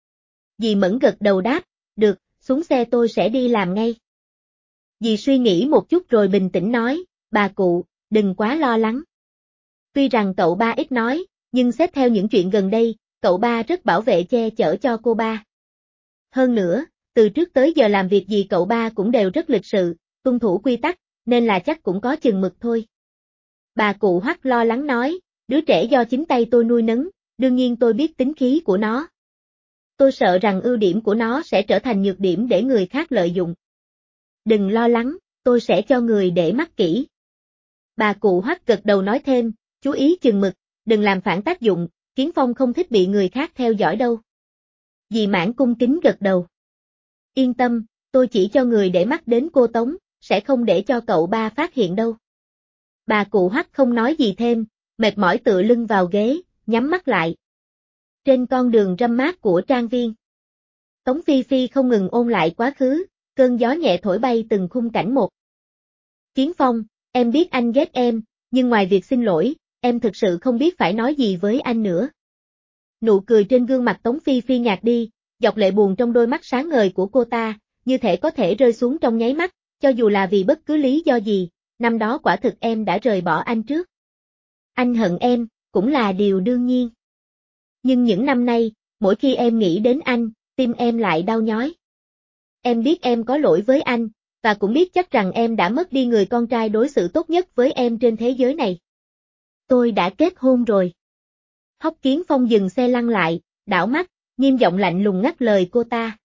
Dì Mẫn gật đầu đáp, được, xuống xe tôi sẽ đi làm ngay. Dì suy nghĩ một chút rồi bình tĩnh nói, bà cụ, đừng quá lo lắng. Tuy rằng cậu ba ít nói, nhưng xét theo những chuyện gần đây, cậu ba rất bảo vệ che chở cho cô ba. Hơn nữa, từ trước tới giờ làm việc gì cậu ba cũng đều rất lịch sự, tuân thủ quy tắc, nên là chắc cũng có chừng mực thôi. Bà cụ Hoắc lo lắng nói, đứa trẻ do chính tay tôi nuôi nấng, đương nhiên tôi biết tính khí của nó. Tôi sợ rằng ưu điểm của nó sẽ trở thành nhược điểm để người khác lợi dụng. Đừng lo lắng, tôi sẽ cho người để mắt kỹ. Bà cụ Hoắc gật đầu nói thêm, chú ý chừng mực, đừng làm phản tác dụng, Kiến Phong không thích bị người khác theo dõi đâu. Dì Mãn cung kính gật đầu. Yên tâm, tôi chỉ cho người để mắt đến cô Tống, sẽ không để cho cậu ba phát hiện đâu. Bà cụ Hoắc không nói gì thêm, mệt mỏi tựa lưng vào ghế, nhắm mắt lại. Trên con đường râm mát của trang viên, Tống Phi Phi không ngừng ôn lại quá khứ, cơn gió nhẹ thổi bay từng khung cảnh một. Kiến Phong, em biết anh ghét em, nhưng ngoài việc xin lỗi, em thực sự không biết phải nói gì với anh nữa. Nụ cười trên gương mặt Tống Phi Phi nhạt đi, giọt lệ buồn trong đôi mắt sáng ngời của cô ta, như thể có thể rơi xuống trong nháy mắt, cho dù là vì bất cứ lý do gì, năm đó quả thực em đã rời bỏ anh trước. Anh hận em, cũng là điều đương nhiên. Nhưng những năm nay, mỗi khi em nghĩ đến anh, tim em lại đau nhói. Em biết em có lỗi với anh, và cũng biết chắc rằng em đã mất đi người con trai đối xử tốt nhất với em trên thế giới này. Tôi đã kết hôn rồi. Hoắc Kiến Phong dừng xe lăn lại, đảo mắt, nghiêm giọng lạnh lùng ngắt lời cô ta.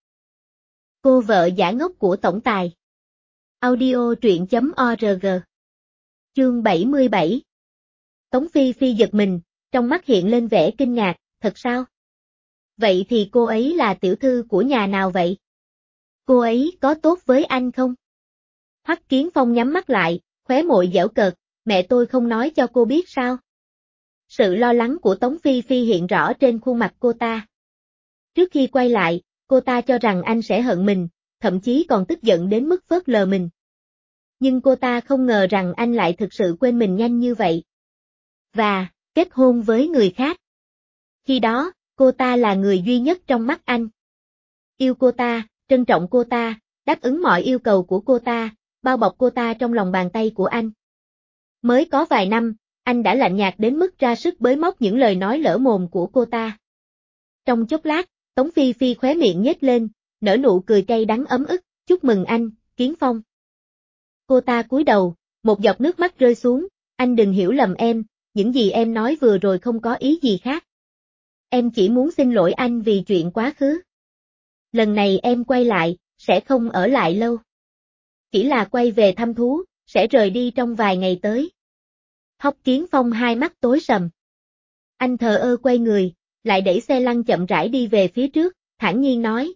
Cô vợ giả ngốc của tổng tài. Audio truyện.org. Chương 77. Tống Phi Phi giật mình, trong mắt hiện lên vẻ kinh ngạc, thật sao? Vậy thì cô ấy là tiểu thư của nhà nào vậy? Cô ấy có tốt với anh không? Hoắc Kiến Phong nhắm mắt lại, khóe môi giễu cợt, mẹ tôi không nói cho cô biết sao? Sự lo lắng của Tống Phi Phi hiện rõ trên khuôn mặt cô ta. Trước khi quay lại, cô ta cho rằng anh sẽ hận mình, thậm chí còn tức giận đến mức phớt lờ mình. Nhưng cô ta không ngờ rằng anh lại thực sự quên mình nhanh như vậy. Và, kết hôn với người khác. Khi đó, cô ta là người duy nhất trong mắt anh. Yêu cô ta, trân trọng cô ta, đáp ứng mọi yêu cầu của cô ta, bao bọc cô ta trong lòng bàn tay của anh. Mới có vài năm, anh đã lạnh nhạt đến mức ra sức bới móc những lời nói lỡ mồm của cô ta. Trong chốc lát, Tống Phi Phi khóe miệng nhếch lên, nở nụ cười cay đắng ấm ức, chúc mừng anh, Kiến Phong. Cô ta cúi đầu, một giọt nước mắt rơi xuống, anh đừng hiểu lầm em, những gì em nói vừa rồi không có ý gì khác. Em chỉ muốn xin lỗi anh vì chuyện quá khứ. Lần này em quay lại, sẽ không ở lại lâu. Chỉ là quay về thăm thú, sẽ rời đi trong vài ngày tới. Hoắc Kiến Phong hai mắt tối sầm. Anh thờ ơ quay người, lại đẩy xe lăn chậm rãi đi về phía trước, thản nhiên nói,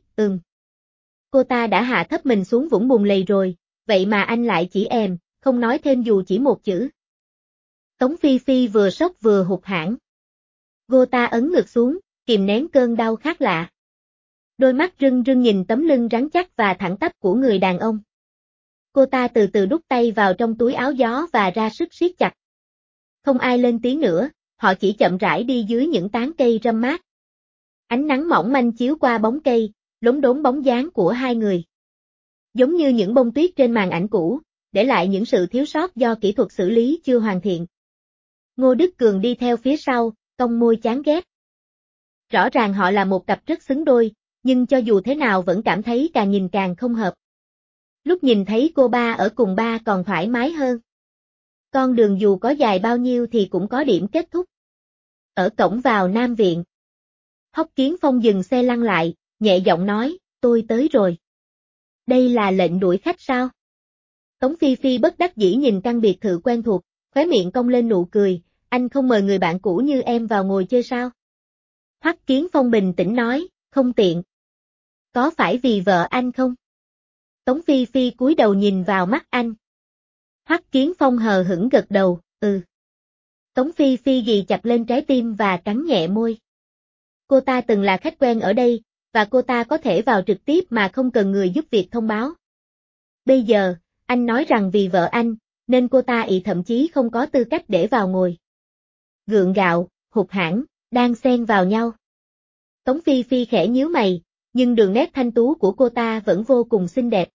Cô ta đã hạ thấp mình xuống vũng bùn lầy rồi, vậy mà anh lại chỉ không nói thêm dù chỉ một chữ. Tống Phi Phi vừa sốc vừa hụt hẫng. Cô ta ấn ngực xuống, kìm nén cơn đau khác lạ. Đôi mắt rưng rưng nhìn tấm lưng rắn chắc và thẳng tắp của người đàn ông. Cô ta từ từ đút tay vào trong túi áo gió và ra sức siết chặt. Không ai lên tiếng nữa, họ chỉ chậm rãi đi dưới những tán cây râm mát. Ánh nắng mỏng manh chiếu qua bóng cây, lốm đốm bóng dáng của hai người. Giống như những bông tuyết trên màn ảnh cũ, để lại những sự thiếu sót do kỹ thuật xử lý chưa hoàn thiện. Ngô Đức Cường đi theo phía sau, cong môi chán ghét. Rõ ràng họ là một cặp rất xứng đôi, nhưng cho dù thế nào vẫn cảm thấy càng nhìn càng không hợp. Lúc nhìn thấy cô ba ở cùng ba còn thoải mái hơn. Con đường dù có dài bao nhiêu thì cũng có điểm kết thúc. Ở cổng vào Nam Viện. Hoắc Kiến Phong dừng xe lăn lại, nhẹ giọng nói, tôi tới rồi. Đây là lệnh đuổi khách sao? Tống Phi Phi bất đắc dĩ nhìn căn biệt thự quen thuộc, khóe miệng cong lên nụ cười, anh không mời người bạn cũ như em vào ngồi chơi sao? Hoắc Kiến Phong bình tĩnh nói, không tiện. Có phải vì vợ anh không? Tống Phi Phi cúi đầu nhìn vào mắt anh. Hoắc Kiến Phong hờ hững gật đầu, ừ. Tống Phi Phi ghì chặt lên trái tim và cắn nhẹ môi. Cô ta từng là khách quen ở đây, và cô ta có thể vào trực tiếp mà không cần người giúp việc thông báo. Bây giờ, anh nói rằng vì vợ anh, nên cô ta thậm chí không có tư cách để vào ngồi. Gượng gạo, hụt hẫng, đang xen vào nhau. Tống Phi Phi khẽ nhíu mày, nhưng đường nét thanh tú của cô ta vẫn vô cùng xinh đẹp.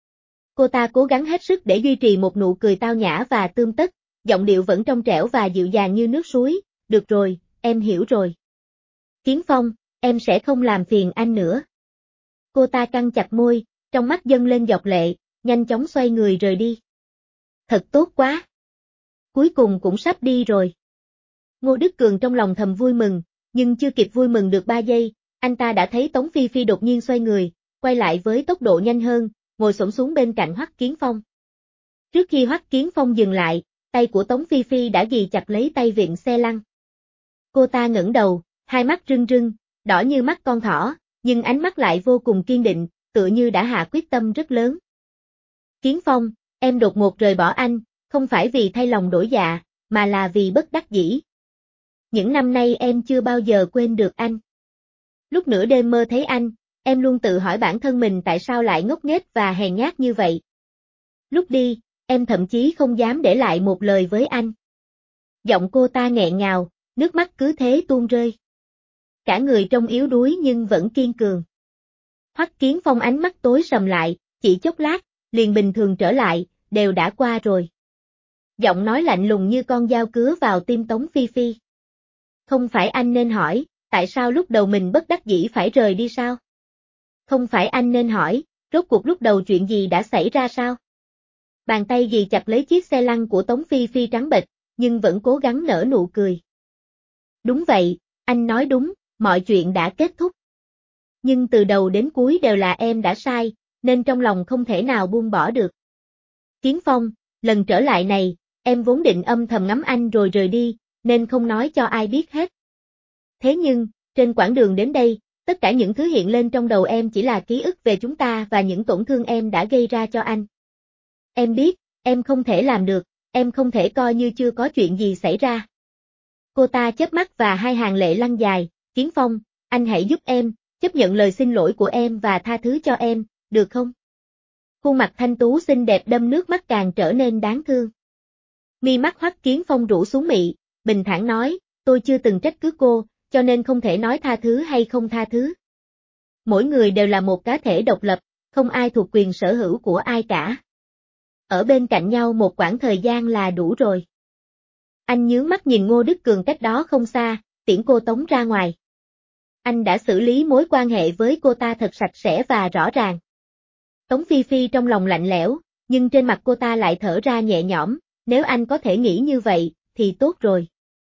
Cô ta cố gắng hết sức để duy trì một nụ cười tao nhã và tươm tất, giọng điệu vẫn trong trẻo và dịu dàng như nước suối, được rồi, em hiểu rồi. Kiến Phong, em sẽ không làm phiền anh nữa. Cô ta căng chặt môi, trong mắt dâng lên giọt lệ, nhanh chóng xoay người rời đi. Thật tốt quá. Cuối cùng cũng sắp đi rồi. Ngô Đức Cường trong lòng thầm vui mừng, nhưng chưa kịp vui mừng được 3 giây, anh ta đã thấy Tống Phi Phi đột nhiên xoay người, quay lại với tốc độ nhanh hơn, ngồi xổm xuống bên cạnh Hoắc Kiến Phong. Trước khi Hoắc Kiến Phong dừng lại, tay của Tống Phi Phi đã ghì chặt lấy tay vịn xe lăn. Cô ta ngẩng đầu, hai mắt rưng rưng, đỏ như mắt con thỏ, nhưng ánh mắt lại vô cùng kiên định, tựa như đã hạ quyết tâm rất lớn. Kiến Phong, em đột ngột rời bỏ anh, không phải vì thay lòng đổi dạ, mà là vì bất đắc dĩ. Những năm nay em chưa bao giờ quên được anh. Lúc nửa đêm mơ thấy anh, em luôn tự hỏi bản thân mình tại sao lại ngốc nghếch và hèn nhát như vậy. Lúc đi, em thậm chí không dám để lại một lời với anh. Giọng cô ta nghẹn ngào, nước mắt cứ thế tuôn rơi. Cả người trông yếu đuối nhưng vẫn kiên cường. Hoắc Kiến Phong ánh mắt tối sầm lại, chỉ chốc lát, liền bình thường trở lại, đều đã qua rồi. Giọng nói lạnh lùng như con dao cứa vào tim Tống Phi Phi. Không phải anh nên hỏi, tại sao lúc đầu mình bất đắc dĩ phải rời đi sao? Không phải anh nên hỏi, rốt cuộc lúc đầu chuyện gì đã xảy ra sao? Bàn tay ghì chặt lấy chiếc xe lăn của Tống Phi Phi trắng bệch, nhưng vẫn cố gắng nở nụ cười. Đúng vậy, anh nói đúng, mọi chuyện đã kết thúc. Nhưng từ đầu đến cuối đều là em đã sai, nên trong lòng không thể nào buông bỏ được. Kiến Phong, lần trở lại này, em vốn định âm thầm ngắm anh rồi rời đi, nên không nói cho ai biết hết. Thế nhưng, trên quãng đường đến đây, tất cả những thứ hiện lên trong đầu em chỉ là ký ức về chúng ta và những tổn thương em đã gây ra cho anh. Em biết, em không thể làm được, em không thể coi như chưa có chuyện gì xảy ra. Cô ta chớp mắt và hai hàng lệ lăn dài, Kiến Phong, anh hãy giúp em, chấp nhận lời xin lỗi của em và tha thứ cho em, được không? Khuôn mặt thanh tú xinh đẹp đâm nước mắt càng trở nên đáng thương. Mi mắt Hoắc Kiến Phong rũ xuống mị, bình thản nói, tôi chưa từng trách cứ cô, cho nên không thể nói tha thứ hay không tha thứ. Mỗi người đều là một cá thể độc lập, không ai thuộc quyền sở hữu của ai cả. Ở bên cạnh nhau một quãng thời gian là đủ rồi. Anh nhướng mắt nhìn Ngô Đức Cường cách đó không xa, tiễn cô Tống ra ngoài. Anh đã xử lý mối quan hệ với cô ta thật sạch sẽ và rõ ràng. Tống Phi Phi trong lòng lạnh lẽo, nhưng trên mặt cô ta lại thở ra nhẹ nhõm, nếu anh có thể nghĩ như vậy, thì tốt rồi.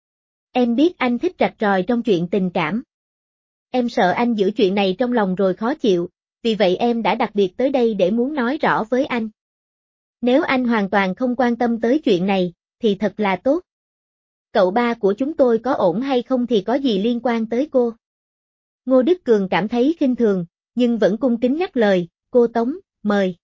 Em biết anh thích rạch ròi trong chuyện tình cảm. Em sợ anh giữ chuyện này trong lòng rồi khó chịu, vì vậy em đã đặc biệt tới đây để muốn nói rõ với anh. Nếu anh hoàn toàn không quan tâm tới chuyện này, thì thật là tốt. Cậu ba của chúng tôi có ổn hay không thì có gì liên quan tới cô. Ngô Đức Cường cảm thấy khinh thường, nhưng vẫn cung kính nhắc lời, cô Tống, mời.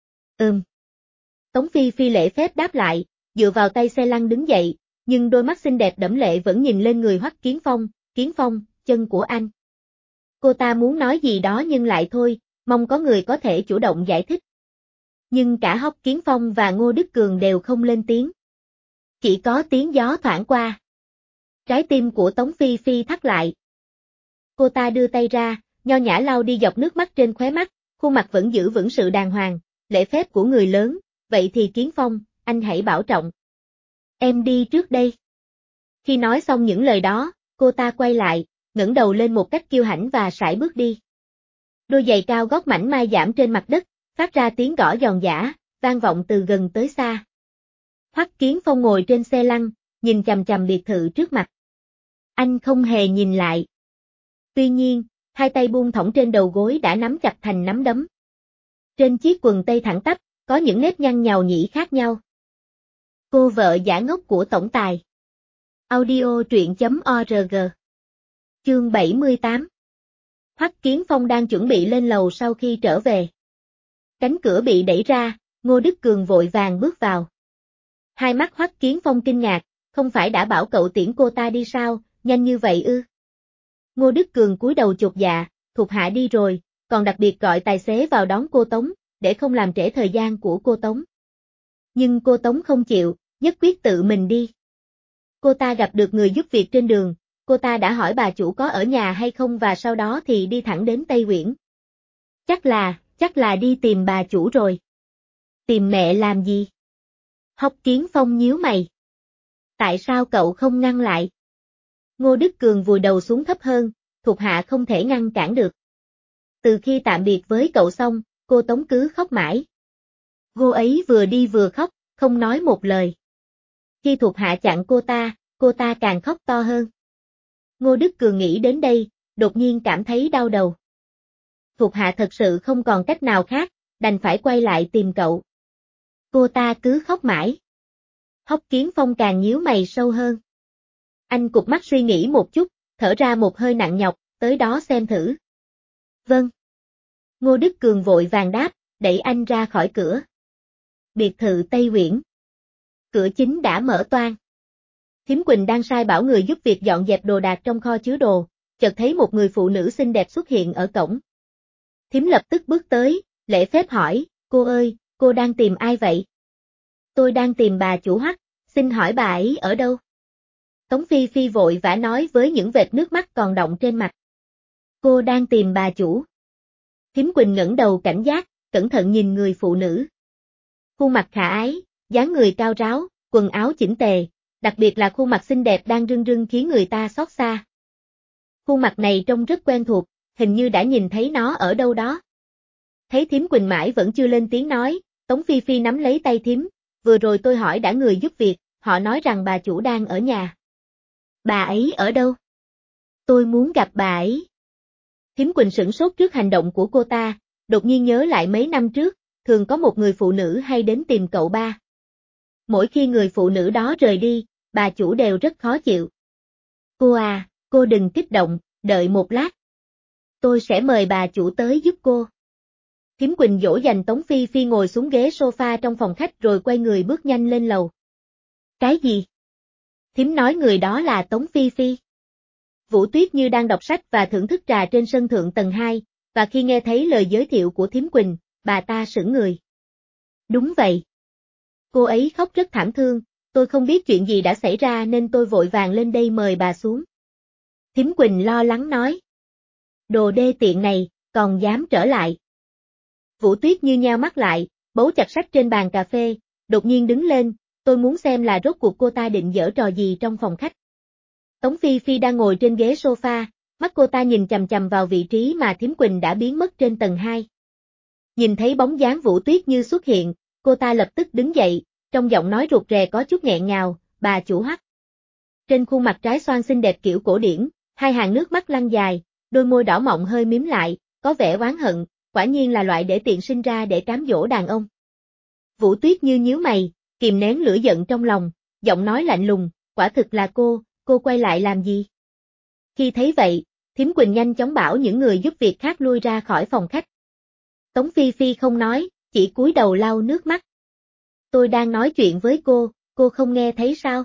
Tống Phi Phi lễ phép đáp lại, dựa vào tay xe lăn đứng dậy, nhưng đôi mắt xinh đẹp đẫm lệ vẫn nhìn lên người Hoắc Kiến Phong, chân của anh. Cô ta muốn nói gì đó nhưng lại thôi, mong có người có thể chủ động giải thích. Nhưng cả Hoắc Kiến Phong và Ngô Đức Cường đều không lên tiếng. Chỉ có tiếng gió thoảng qua. Trái tim của Tống Phi Phi thắt lại. Cô ta đưa tay ra, nho nhã lau đi giọt nước mắt trên khóe mắt, khuôn mặt vẫn giữ vững sự đàng hoàng, lễ phép của người lớn, vậy thì Kiến Phong, anh hãy bảo trọng. Em đi trước đây. Khi nói xong những lời đó, cô ta quay lại, ngẩng đầu lên một cách kiêu hãnh và sải bước đi. Đôi giày cao gót mảnh mai giảm trên mặt đất, phát ra tiếng gõ giòn giã, vang vọng từ gần tới xa. Hoắc Kiến Phong ngồi trên xe lăn, nhìn chằm chằm biệt thự trước mặt. Anh không hề nhìn lại. Tuy nhiên, hai tay buông thõng trên đầu gối đã nắm chặt thành nắm đấm. Trên chiếc quần tây thẳng tắp, có những nếp nhăn nhàu nhĩ khác nhau. Cô vợ giả ngốc của tổng tài. Audio truyện.org. Chương 78. Hoắc Kiến Phong đang chuẩn bị lên lầu sau khi trở về. Cánh cửa bị đẩy ra, Ngô Đức Cường vội vàng bước vào. Hai mắt Hoắc Kiến Phong kinh ngạc, không phải đã bảo cậu tiễn cô ta đi sao, nhanh như vậy ư? Ngô Đức Cường cúi đầu chột dạ, thuộc hạ đi rồi, còn đặc biệt gọi tài xế vào đón cô Tống, để không làm trễ thời gian của cô Tống. Nhưng cô Tống không chịu, nhất quyết tự mình đi. Cô ta gặp được người giúp việc trên đường, cô ta đã hỏi bà chủ có ở nhà hay không và sau đó thì đi thẳng đến Tây Uyển. Chắc là đi tìm bà chủ rồi. Tìm mẹ làm gì? Hoắc Kiến Phong nhíu mày. Tại sao cậu không ngăn lại? Ngô Đức Cường vùi đầu xuống thấp hơn, thuộc hạ không thể ngăn cản được. Từ khi tạm biệt với cậu xong, cô Tống cứ khóc mãi. Cô ấy vừa đi vừa khóc, không nói một lời. Khi thuộc hạ chặn cô ta càng khóc to hơn. Ngô Đức Cường nghĩ đến đây, đột nhiên cảm thấy đau đầu. Thuộc hạ thật sự không còn cách nào khác, đành phải quay lại tìm cậu. Cô ta cứ khóc mãi. Hoắc Kiến Phong càng nhíu mày sâu hơn. Anh cụp mắt suy nghĩ một chút, thở ra một hơi nặng nhọc, tới đó xem thử. Vâng. Ngô Đức Cường vội vàng đáp, đẩy anh ra khỏi cửa. Biệt thự Tây Uyển. Cửa chính đã mở toang. Thím Quỳnh đang sai bảo người giúp việc dọn dẹp đồ đạc trong kho chứa đồ, chợt thấy một người phụ nữ xinh đẹp xuất hiện ở cổng. Thím lập tức bước tới, lễ phép hỏi, cô ơi, cô đang tìm ai vậy? Tôi đang tìm bà chủ Hoắc, xin hỏi bà ấy ở đâu? Tống Phi Phi vội vã nói với những vệt nước mắt còn đọng trên mặt. Cô đang tìm bà chủ. Thím Quỳnh ngẩng đầu cảnh giác, cẩn thận nhìn người phụ nữ. Khuôn mặt khả ái, dáng người cao ráo, quần áo chỉnh tề, đặc biệt là khuôn mặt xinh đẹp đang rưng rưng khiến người ta xót xa. Khuôn mặt này trông rất quen thuộc, hình như đã nhìn thấy nó ở đâu đó. Thấy thím Quỳnh mãi vẫn chưa lên tiếng nói, Tống Phi Phi nắm lấy tay thím, vừa rồi tôi hỏi đã người giúp việc, họ nói rằng bà chủ đang ở nhà. Bà ấy ở đâu? Tôi muốn gặp bà ấy. Thím Quỳnh sửng sốt trước hành động của cô ta, đột nhiên nhớ lại mấy năm trước, thường có một người phụ nữ hay đến tìm cậu ba. Mỗi khi người phụ nữ đó rời đi, bà chủ đều rất khó chịu. Cô à, cô đừng kích động, đợi một lát. Tôi sẽ mời bà chủ tới giúp cô. Thím Quỳnh dỗ dành Tống Phi Phi ngồi xuống ghế sofa trong phòng khách rồi quay người bước nhanh lên lầu. Cái gì? Thím nói người đó là Tống Phi Phi. Vũ Tuyết Như đang đọc sách và thưởng thức trà trên sân thượng tầng 2, và khi nghe thấy lời giới thiệu của thím Quỳnh, bà ta sững người. Đúng vậy. Cô ấy khóc rất thảm thương, tôi không biết chuyện gì đã xảy ra nên tôi vội vàng lên đây mời bà xuống. Thím Quỳnh lo lắng nói. Đồ đê tiện này, còn dám trở lại. Vũ Tuyết Như nheo mắt lại, bấu chặt sách trên bàn cà phê, đột nhiên đứng lên, tôi muốn xem là rốt cuộc cô ta định giở trò gì trong phòng khách. Tống Phi Phi đang ngồi trên ghế sofa, mắt cô ta nhìn chằm chằm vào vị trí mà thím Quỳnh đã biến mất trên tầng 2. Nhìn thấy bóng dáng Vũ Tuyết Như xuất hiện, cô ta lập tức đứng dậy, trong giọng nói rụt rè có chút nghẹn ngào, bà chủ Hoắc. Trên khuôn mặt trái xoan xinh đẹp kiểu cổ điển, hai hàng nước mắt lăn dài, đôi môi đỏ mọng hơi mím lại, có vẻ oán hận, quả nhiên là loại để tiện sinh ra để cám dỗ đàn ông. Vũ Tuyết Như nhíu mày, kìm nén lửa giận trong lòng, giọng nói lạnh lùng, quả thực là cô quay lại làm gì? Khi thấy vậy, thím Quỳnh nhanh chóng bảo những người giúp việc khác lui ra khỏi phòng khách. Tống Phi Phi không nói, chỉ cúi đầu lau nước mắt. Tôi đang nói chuyện với cô không nghe thấy sao?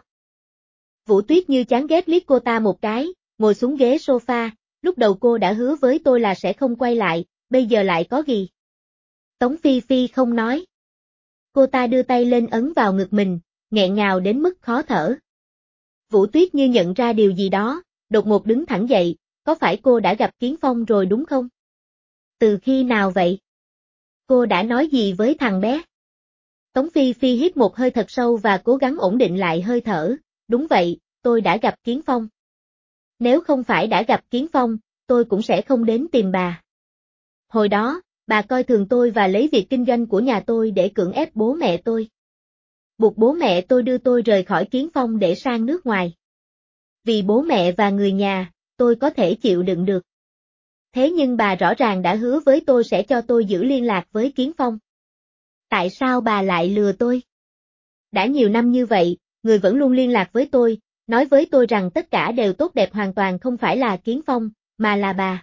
Vũ Tuyết Như chán ghét liếc cô ta một cái, ngồi xuống ghế sofa, lúc đầu cô đã hứa với tôi là sẽ không quay lại, bây giờ lại có gì? Tống Phi Phi không nói. Cô ta đưa tay lên ấn vào ngực mình, nghẹn ngào đến mức khó thở. Vũ Tuyết Như nhận ra điều gì đó, đột ngột đứng thẳng dậy, có phải cô đã gặp Kiến Phong rồi đúng không? Từ khi nào vậy? Cô đã nói gì với thằng bé? Tống Phi Phi hít một hơi thật sâu và cố gắng ổn định lại hơi thở, đúng vậy, tôi đã gặp Kiến Phong. Nếu không phải đã gặp Kiến Phong, tôi cũng sẽ không đến tìm bà. Hồi đó, Bà coi thường tôi và lấy việc kinh doanh của nhà tôi để cưỡng ép bố mẹ tôi. Buộc bố mẹ tôi đưa tôi rời khỏi Kiến Phong để sang nước ngoài. Vì bố mẹ và người nhà, tôi có thể chịu đựng được. Thế nhưng bà rõ ràng đã hứa với tôi sẽ cho tôi giữ liên lạc với Kiến Phong. Tại sao bà lại lừa tôi? Đã nhiều năm như vậy, người vẫn luôn liên lạc với tôi, nói với tôi rằng tất cả đều tốt đẹp hoàn toàn không phải là Kiến Phong, mà là bà.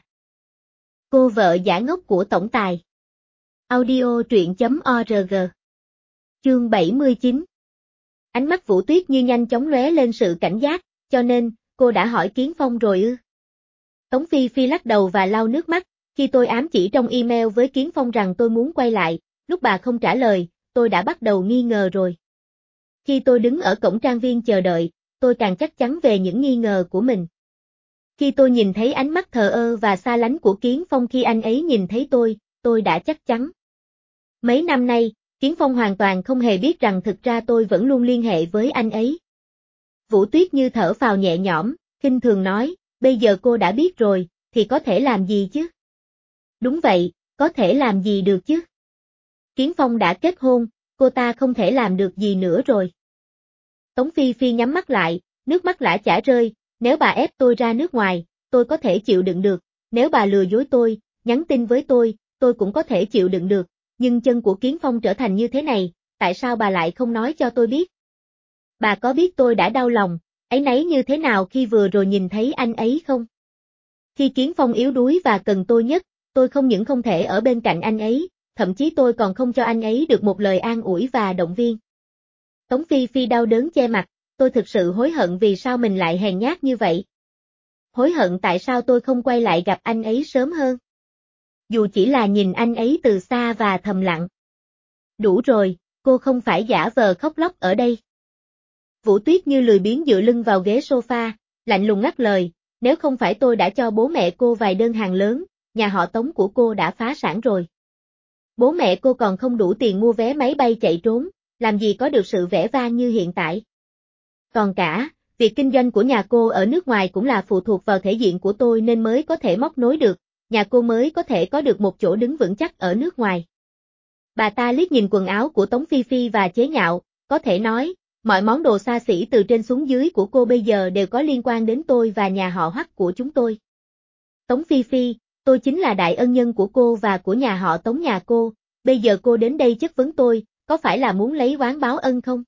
Cô vợ giả ngốc của tổng tài. Audio truyện.org. Chương 79. Ánh mắt Vũ Tuyết Như nhanh chóng lóe lên sự cảnh giác, cho nên, cô đã hỏi Kiến Phong rồi ư? Tống Phi Phi lắc đầu và lau nước mắt, khi tôi ám chỉ trong email với Kiến Phong rằng tôi muốn quay lại, lúc bà không trả lời, tôi đã bắt đầu nghi ngờ rồi. Khi tôi đứng ở cổng trang viên chờ đợi, tôi càng chắc chắn về những nghi ngờ của mình. Khi tôi nhìn thấy ánh mắt thờ ơ và xa lánh của Kiến Phong khi anh ấy nhìn thấy tôi đã chắc chắn. Mấy năm nay, Kiến Phong hoàn toàn không hề biết rằng thực ra tôi vẫn luôn liên hệ với anh ấy. Vũ Tuyết Như thở phào nhẹ nhõm, khinh thường nói, bây giờ cô đã biết rồi, thì có thể làm gì chứ? Đúng vậy, có thể làm gì được chứ? Kiến Phong đã kết hôn, cô ta không thể làm được gì nữa rồi. Tống Phi Phi nhắm mắt lại, nước mắt lã chả rơi, nếu bà ép tôi ra nước ngoài, tôi có thể chịu đựng được, nếu bà lừa dối tôi, nhắn tin với tôi cũng có thể chịu đựng được, nhưng chân của Kiến Phong trở thành như thế này, tại sao bà lại không nói cho tôi biết? Bà có biết tôi đã đau lòng, áy náy như thế nào khi vừa rồi nhìn thấy anh ấy không? Khi Kiến Phong yếu đuối và cần tôi nhất, tôi không những không thể ở bên cạnh anh ấy, thậm chí tôi còn không cho anh ấy được một lời an ủi và động viên. Tống Phi Phi đau đớn che mặt, tôi thực sự hối hận vì sao mình lại hèn nhát như vậy. Hối hận tại sao tôi không quay lại gặp anh ấy sớm hơn. Dù chỉ là nhìn anh ấy từ xa và thầm lặng. Đủ rồi, cô không phải giả vờ khóc lóc ở đây. Vũ Tuyết Như lười biếng dựa lưng vào ghế sofa, lạnh lùng ngắt lời, nếu không phải tôi đã cho bố mẹ cô vài đơn hàng lớn, nhà họ Tống của cô đã phá sản rồi. Bố mẹ cô còn không đủ tiền mua vé máy bay chạy trốn, làm gì có được sự vẻ vang như hiện tại. Còn cả, việc kinh doanh của nhà cô ở nước ngoài cũng là phụ thuộc vào thể diện của tôi nên mới có thể móc nối được, nhà cô mới có thể có được một chỗ đứng vững chắc ở nước ngoài. Bà ta liếc nhìn quần áo của Tống Phi Phi và chế nhạo, có thể nói, mọi món đồ xa xỉ từ trên xuống dưới của cô bây giờ đều có liên quan đến tôi và nhà họ Hoắc của chúng tôi. Tống Phi Phi, tôi chính là đại ân nhân của cô và của nhà họ Tống nhà cô, bây giờ cô đến đây chất vấn tôi, có phải là muốn lấy oán báo ân không?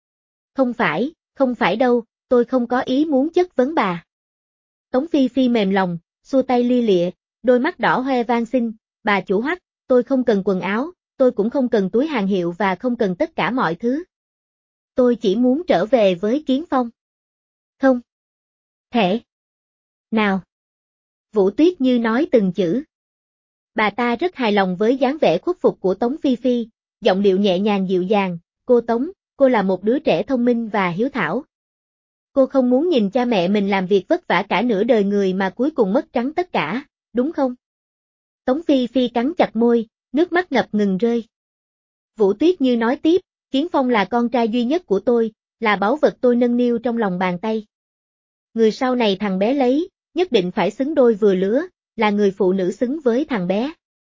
Không phải đâu, tôi không có ý muốn chất vấn bà. Tống Phi Phi mềm lòng, xua tay li lịa, đôi mắt đỏ hoe van xin, bà chủ Hoắc, tôi không cần quần áo, tôi cũng không cần túi hàng hiệu và không cần tất cả mọi thứ. Tôi chỉ muốn trở về với Kiến Phong. Không thể nào. Vũ Tuyết Như nói từng chữ. Bà ta rất hài lòng với dáng vẻ khuất phục của Tống Phi Phi, giọng điệu nhẹ nhàng dịu dàng, cô Tống, cô là một đứa trẻ thông minh và hiếu thảo. Cô không muốn nhìn cha mẹ mình làm việc vất vả cả nửa đời người mà cuối cùng mất trắng tất cả, đúng không? Tống Phi Phi cắn chặt môi, nước mắt ngập ngừng rơi. Vũ Tuyết Như nói tiếp, Kiến Phong là con trai duy nhất của tôi, là báu vật tôi nâng niu trong lòng bàn tay. Người sau này thằng bé lấy, nhất định phải xứng đôi vừa lứa, là người phụ nữ xứng với thằng bé.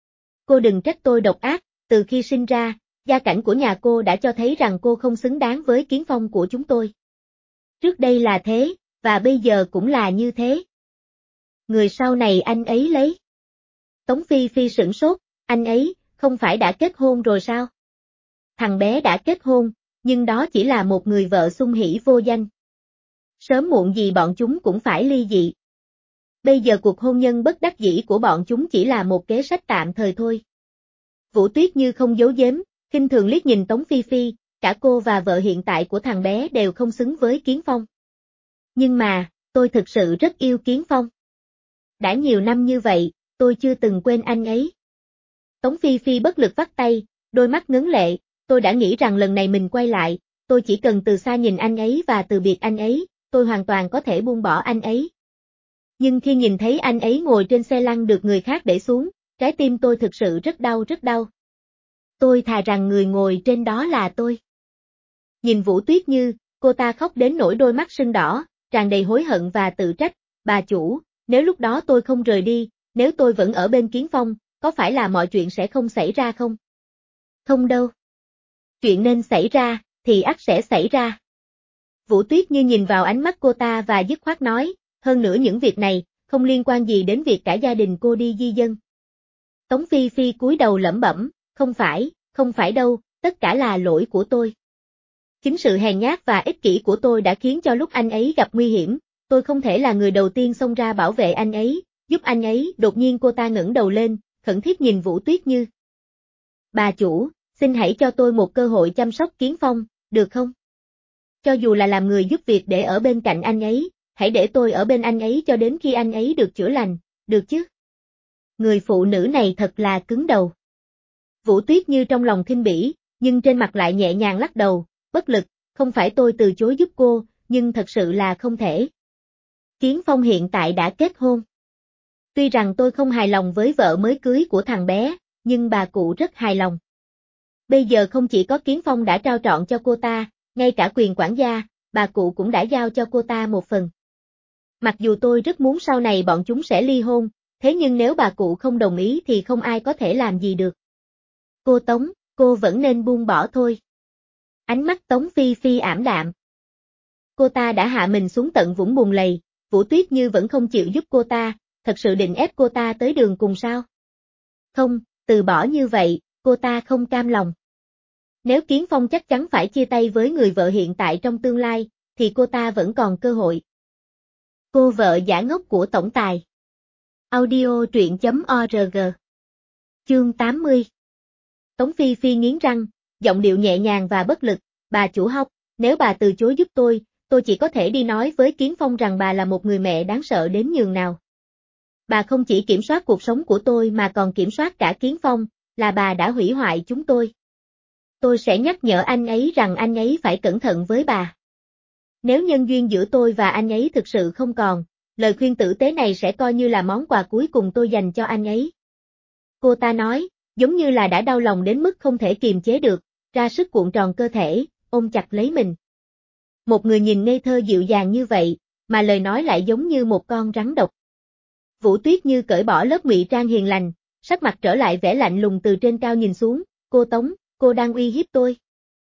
Cô đừng trách tôi độc ác, từ khi sinh ra, gia cảnh của nhà cô đã cho thấy rằng cô không xứng đáng với Kiến Phong của chúng tôi. Trước đây là thế, và bây giờ cũng là như thế. Người sau này anh ấy lấy. Tống Phi Phi sửng sốt, anh ấy, không phải đã kết hôn rồi sao? Thằng bé đã kết hôn, nhưng đó chỉ là một người vợ xung hỉ vô danh. Sớm muộn gì bọn chúng cũng phải ly dị. Bây giờ cuộc hôn nhân bất đắc dĩ của bọn chúng chỉ là một kế sách tạm thời thôi. Vũ Tuyết Như không giấu giếm, khinh thường liếc nhìn Tống Phi Phi, cả cô và vợ hiện tại của thằng bé đều không xứng với Kiến Phong. Nhưng mà, tôi thực sự rất yêu Kiến Phong. Đã nhiều năm như vậy, tôi chưa từng quên anh ấy. Tống Phi Phi bất lực vắt tay, đôi mắt ngấn lệ, tôi đã nghĩ rằng lần này mình quay lại, tôi chỉ cần từ xa nhìn anh ấy và từ biệt anh ấy, tôi hoàn toàn có thể buông bỏ anh ấy. Nhưng khi nhìn thấy anh ấy ngồi trên xe lăn được người khác đẩy xuống, trái tim tôi thực sự rất đau rất đau. Tôi thà rằng người ngồi trên đó là tôi. Nhìn Vũ Tuyết Như, cô ta khóc đến nỗi đôi mắt sưng đỏ, tràn đầy hối hận và tự trách, bà chủ, nếu lúc đó tôi không rời đi, nếu tôi vẫn ở bên Kiến Phong, có phải là mọi chuyện sẽ không xảy ra không? Không đâu. Chuyện nên xảy ra, thì ắt sẽ xảy ra. Vũ Tuyết Như nhìn vào ánh mắt cô ta và dứt khoát nói, hơn nữa những việc này, không liên quan gì đến việc cả gia đình cô đi di dân. Tống Phi Phi cúi đầu lẩm bẩm, không phải đâu, tất cả là lỗi của tôi. Chính sự hèn nhát và ích kỷ của tôi đã khiến cho lúc anh ấy gặp nguy hiểm, tôi không thể là người đầu tiên xông ra bảo vệ anh ấy, giúp anh ấy. Đột nhiên cô ta ngẩng đầu lên, khẩn thiết nhìn Vũ Tuyết Như. Bà chủ, xin hãy cho tôi một cơ hội chăm sóc Kiến Phong, được không? Cho dù là làm người giúp việc để ở bên cạnh anh ấy, hãy để tôi ở bên anh ấy cho đến khi anh ấy được chữa lành, được chứ? Người phụ nữ này thật là cứng đầu. Vũ Tuyết Như trong lòng khinh bỉ, nhưng trên mặt lại nhẹ nhàng lắc đầu, bất lực, không phải tôi từ chối giúp cô, nhưng thật sự là không thể. Kiến Phong hiện tại đã kết hôn. Tuy rằng tôi không hài lòng với vợ mới cưới của thằng bé, nhưng bà cụ rất hài lòng. Bây giờ không chỉ có Kiến Phong đã trao trọn cho cô ta, ngay cả quyền quản gia, bà cụ cũng đã giao cho cô ta một phần. Mặc dù tôi rất muốn sau này bọn chúng sẽ ly hôn, thế nhưng nếu bà cụ không đồng ý thì không ai có thể làm gì được. Cô Tống, cô vẫn nên buông bỏ thôi. Ánh mắt Tống Phi Phi ảm đạm. Cô ta đã hạ mình xuống tận vũng bùn lầy, Vũ Tuyết Như vẫn không chịu giúp cô ta, thật sự định ép cô ta tới đường cùng sao? Không, từ bỏ như vậy, cô ta không cam lòng. Nếu Kiến Phong chắc chắn phải chia tay với người vợ hiện tại trong tương lai, thì cô ta vẫn còn cơ hội. Cô vợ giả ngốc của tổng tài. Audio truyện.org. Chương 80. Tống Phi Phi nghiến răng, giọng điệu nhẹ nhàng và bất lực, bà chủ Hóc, nếu bà từ chối giúp tôi chỉ có thể đi nói với Kiến Phong rằng bà là một người mẹ đáng sợ đến nhường nào. Bà không chỉ kiểm soát cuộc sống của tôi mà còn kiểm soát cả Kiến Phong, là bà đã hủy hoại chúng tôi. Tôi sẽ nhắc nhở anh ấy rằng anh ấy phải cẩn thận với bà. Nếu nhân duyên giữa tôi và anh ấy thực sự không còn, lời khuyên tử tế này sẽ coi như là món quà cuối cùng tôi dành cho anh ấy. Cô ta nói, giống như là đã đau lòng đến mức không thể kiềm chế được, ra sức cuộn tròn cơ thể, ôm chặt lấy mình. Một người nhìn ngây thơ dịu dàng như vậy, mà lời nói lại giống như một con rắn độc. Vũ Tuyết Như cởi bỏ lớp ngụy trang hiền lành, sắc mặt trở lại vẻ lạnh lùng từ trên cao nhìn xuống, cô Tống, cô đang uy hiếp tôi.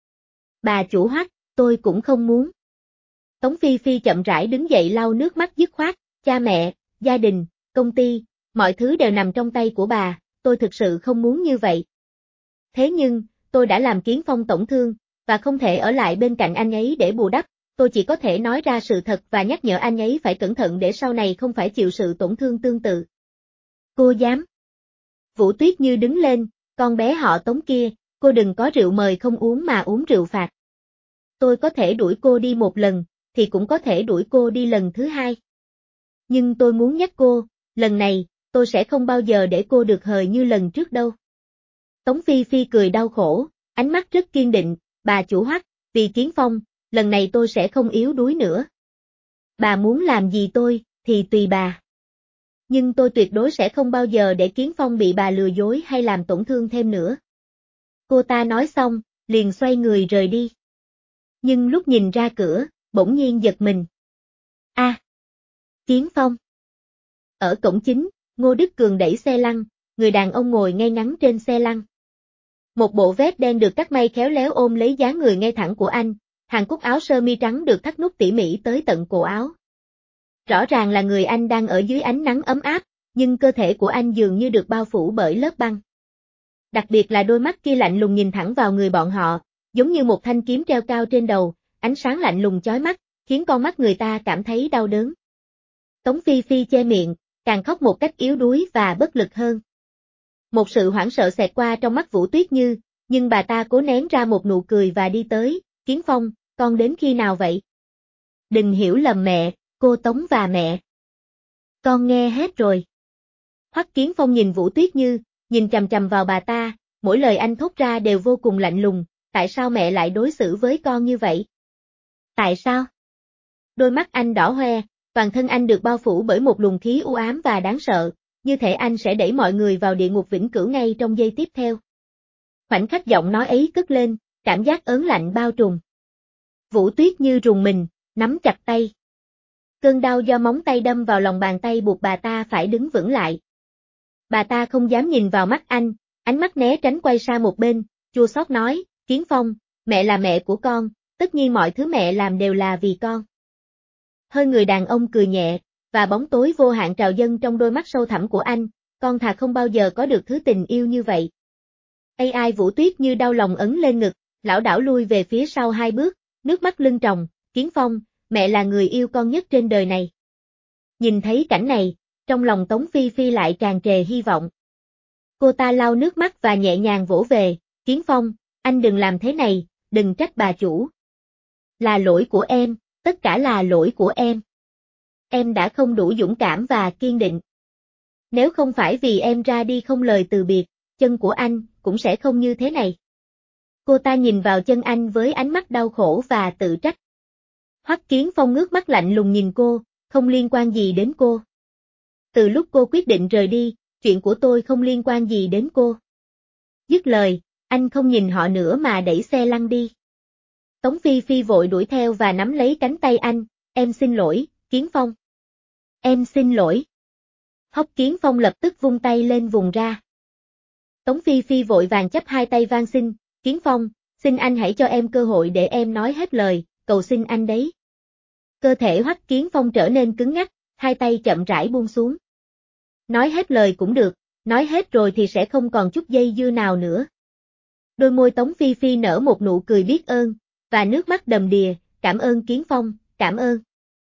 Bà chủ Hoắc, tôi cũng không muốn. Tống Phi Phi chậm rãi đứng dậy lau nước mắt dứt khoát, cha mẹ, gia đình, công ty, mọi thứ đều nằm trong tay của bà, tôi thực sự không muốn như vậy. Thế nhưng, tôi đã làm Kiến Phong tổn thương, và không thể ở lại bên cạnh anh ấy để bù đắp, tôi chỉ có thể nói ra sự thật và nhắc nhở anh ấy phải cẩn thận để sau này không phải chịu sự tổn thương tương tự. Cô dám. Vũ Tuyết Như đứng lên, con bé họ Tống kia, cô đừng có rượu mời không uống mà uống rượu phạt. Tôi có thể đuổi cô đi một lần, thì cũng có thể đuổi cô đi lần thứ hai. Nhưng tôi muốn nhắc cô, lần này, tôi sẽ không bao giờ để cô được hời như lần trước đâu. Tống Phi Phi cười đau khổ, ánh mắt rất kiên định, bà chủ Hoắc, vì Kiến Phong, lần này tôi sẽ không yếu đuối nữa. Bà muốn làm gì tôi, thì tùy bà. Nhưng tôi tuyệt đối sẽ không bao giờ để Kiến Phong bị bà lừa dối hay làm tổn thương thêm nữa. Cô ta nói xong, liền xoay người rời đi. Nhưng lúc nhìn ra cửa, bỗng nhiên giật mình. Kiến Phong. Ở cổng chính, Ngô Đức Cường đẩy xe lăn, người đàn ông ngồi ngay ngắn trên xe lăn. Một bộ vest đen được cắt may khéo léo ôm lấy dáng người ngay thẳng của anh, hàng cúc áo sơ mi trắng được thắt nút tỉ mỉ tới tận cổ áo. Rõ ràng là người anh đang ở dưới ánh nắng ấm áp, nhưng cơ thể của anh dường như được bao phủ bởi lớp băng. Đặc biệt là đôi mắt kia lạnh lùng nhìn thẳng vào người bọn họ, giống như một thanh kiếm treo cao trên đầu, ánh sáng lạnh lùng chói mắt, khiến con mắt người ta cảm thấy đau đớn. Tống Phi Phi che miệng, càng khóc một cách yếu đuối và bất lực hơn. Một sự hoảng sợ xẹt qua trong mắt Vũ Tuyết Như, nhưng bà ta cố nén ra một nụ cười và đi tới, Kiến Phong, con đến khi nào vậy? Đừng hiểu lầm mẹ, cô Tống và mẹ. Con nghe hết rồi. Hoắc Kiến Phong nhìn Vũ Tuyết Như, nhìn chằm chằm vào bà ta, mỗi lời anh thốt ra đều vô cùng lạnh lùng, tại sao mẹ lại đối xử với con như vậy? Tại sao? Đôi mắt anh đỏ hoe, toàn thân anh được bao phủ bởi một luồng khí u ám và đáng sợ, như thể anh sẽ đẩy mọi người vào địa ngục vĩnh cửu ngay trong giây tiếp theo. Khoảnh khắc giọng nói ấy cất lên, cảm giác ớn lạnh bao trùm. Vũ Tuyết Như rùng mình, nắm chặt tay. Cơn đau do móng tay đâm vào lòng bàn tay buộc bà ta phải đứng vững lại. Bà ta không dám nhìn vào mắt anh, ánh mắt né tránh quay sang một bên, chua xót nói, Kiến Phong, mẹ là mẹ của con, tất nhiên mọi thứ mẹ làm đều là vì con. Hơi người đàn ông cười nhẹ, và bóng tối vô hạn trào dâng trong đôi mắt sâu thẳm của anh, con thà không bao giờ có được thứ tình yêu như vậy. AI Vũ Tuyết như đau lòng ấn lên ngực, lảo đảo lui về phía sau 2 bước, nước mắt lưng tròng, Kiến Phong, mẹ là người yêu con nhất trên đời này. Nhìn thấy cảnh này, trong lòng Tống Phi Phi lại tràn trề hy vọng. Cô ta lau nước mắt và nhẹ nhàng vỗ về, Kiến Phong, anh đừng làm thế này, đừng trách bà chủ. Là lỗi của em, tất cả là lỗi của em. Em đã không đủ dũng cảm và kiên định. Nếu không phải vì em ra đi không lời từ biệt, chân của anh cũng sẽ không như thế này. Cô ta nhìn vào chân anh với ánh mắt đau khổ và tự trách. Hoắc Kiến Phong ngước mắt lạnh lùng nhìn cô, không liên quan gì đến cô. Từ lúc cô quyết định rời đi, chuyện của tôi không liên quan gì đến cô. Dứt lời, anh không nhìn họ nữa mà đẩy xe lăn đi. Tống Phi Phi vội đuổi theo và nắm lấy cánh tay anh, em xin lỗi, Kiến Phong. Em xin lỗi. Hoắc Kiến Phong lập tức vung tay lên vùng ra. Tống Phi Phi vội vàng chắp hai tay van xin, Kiến Phong, xin anh hãy cho em cơ hội để em nói hết lời, cầu xin anh đấy. Cơ thể Hoắc Kiến Phong trở nên cứng ngắc, hai tay chậm rãi buông xuống. Nói hết lời cũng được, nói hết rồi thì sẽ không còn chút dây dưa nào nữa. Đôi môi Tống Phi Phi nở một nụ cười biết ơn, và nước mắt đầm đìa, cảm ơn Kiến Phong, cảm ơn.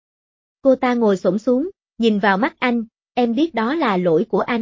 Cô ta ngồi xổm xuống, nhìn vào mắt anh, em biết đó là lỗi của anh.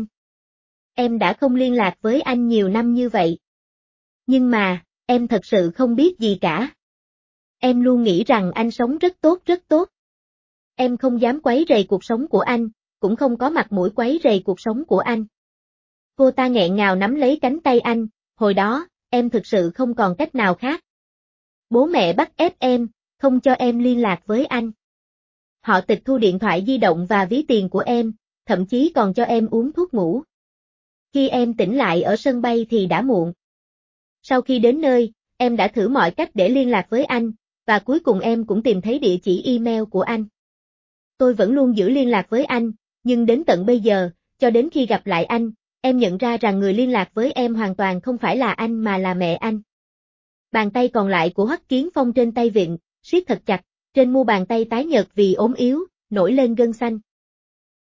Em đã không liên lạc với anh nhiều năm như vậy. Nhưng mà, em thật sự không biết gì cả. Em luôn nghĩ rằng anh sống rất tốt rất tốt. Em không dám quấy rầy cuộc sống của anh, cũng không có mặt mũi quấy rầy cuộc sống của anh. Cô ta nghẹn ngào nắm lấy cánh tay anh, hồi đó, em thực sự không còn cách nào khác. Bố mẹ bắt ép em, không cho em liên lạc với anh. Họ tịch thu điện thoại di động và ví tiền của em, thậm chí còn cho em uống thuốc ngủ. Khi em tỉnh lại ở sân bay thì đã muộn. Sau khi đến nơi, em đã thử mọi cách để liên lạc với anh, và cuối cùng em cũng tìm thấy địa chỉ email của anh. Tôi vẫn luôn giữ liên lạc với anh, nhưng đến tận bây giờ, cho đến khi gặp lại anh, em nhận ra rằng người liên lạc với em hoàn toàn không phải là anh mà là mẹ anh. Bàn tay còn lại của Hoắc Kiến Phong trên tay vịn, siết thật chặt, trên mu bàn tay tái nhợt vì ốm yếu, nổi lên gân xanh.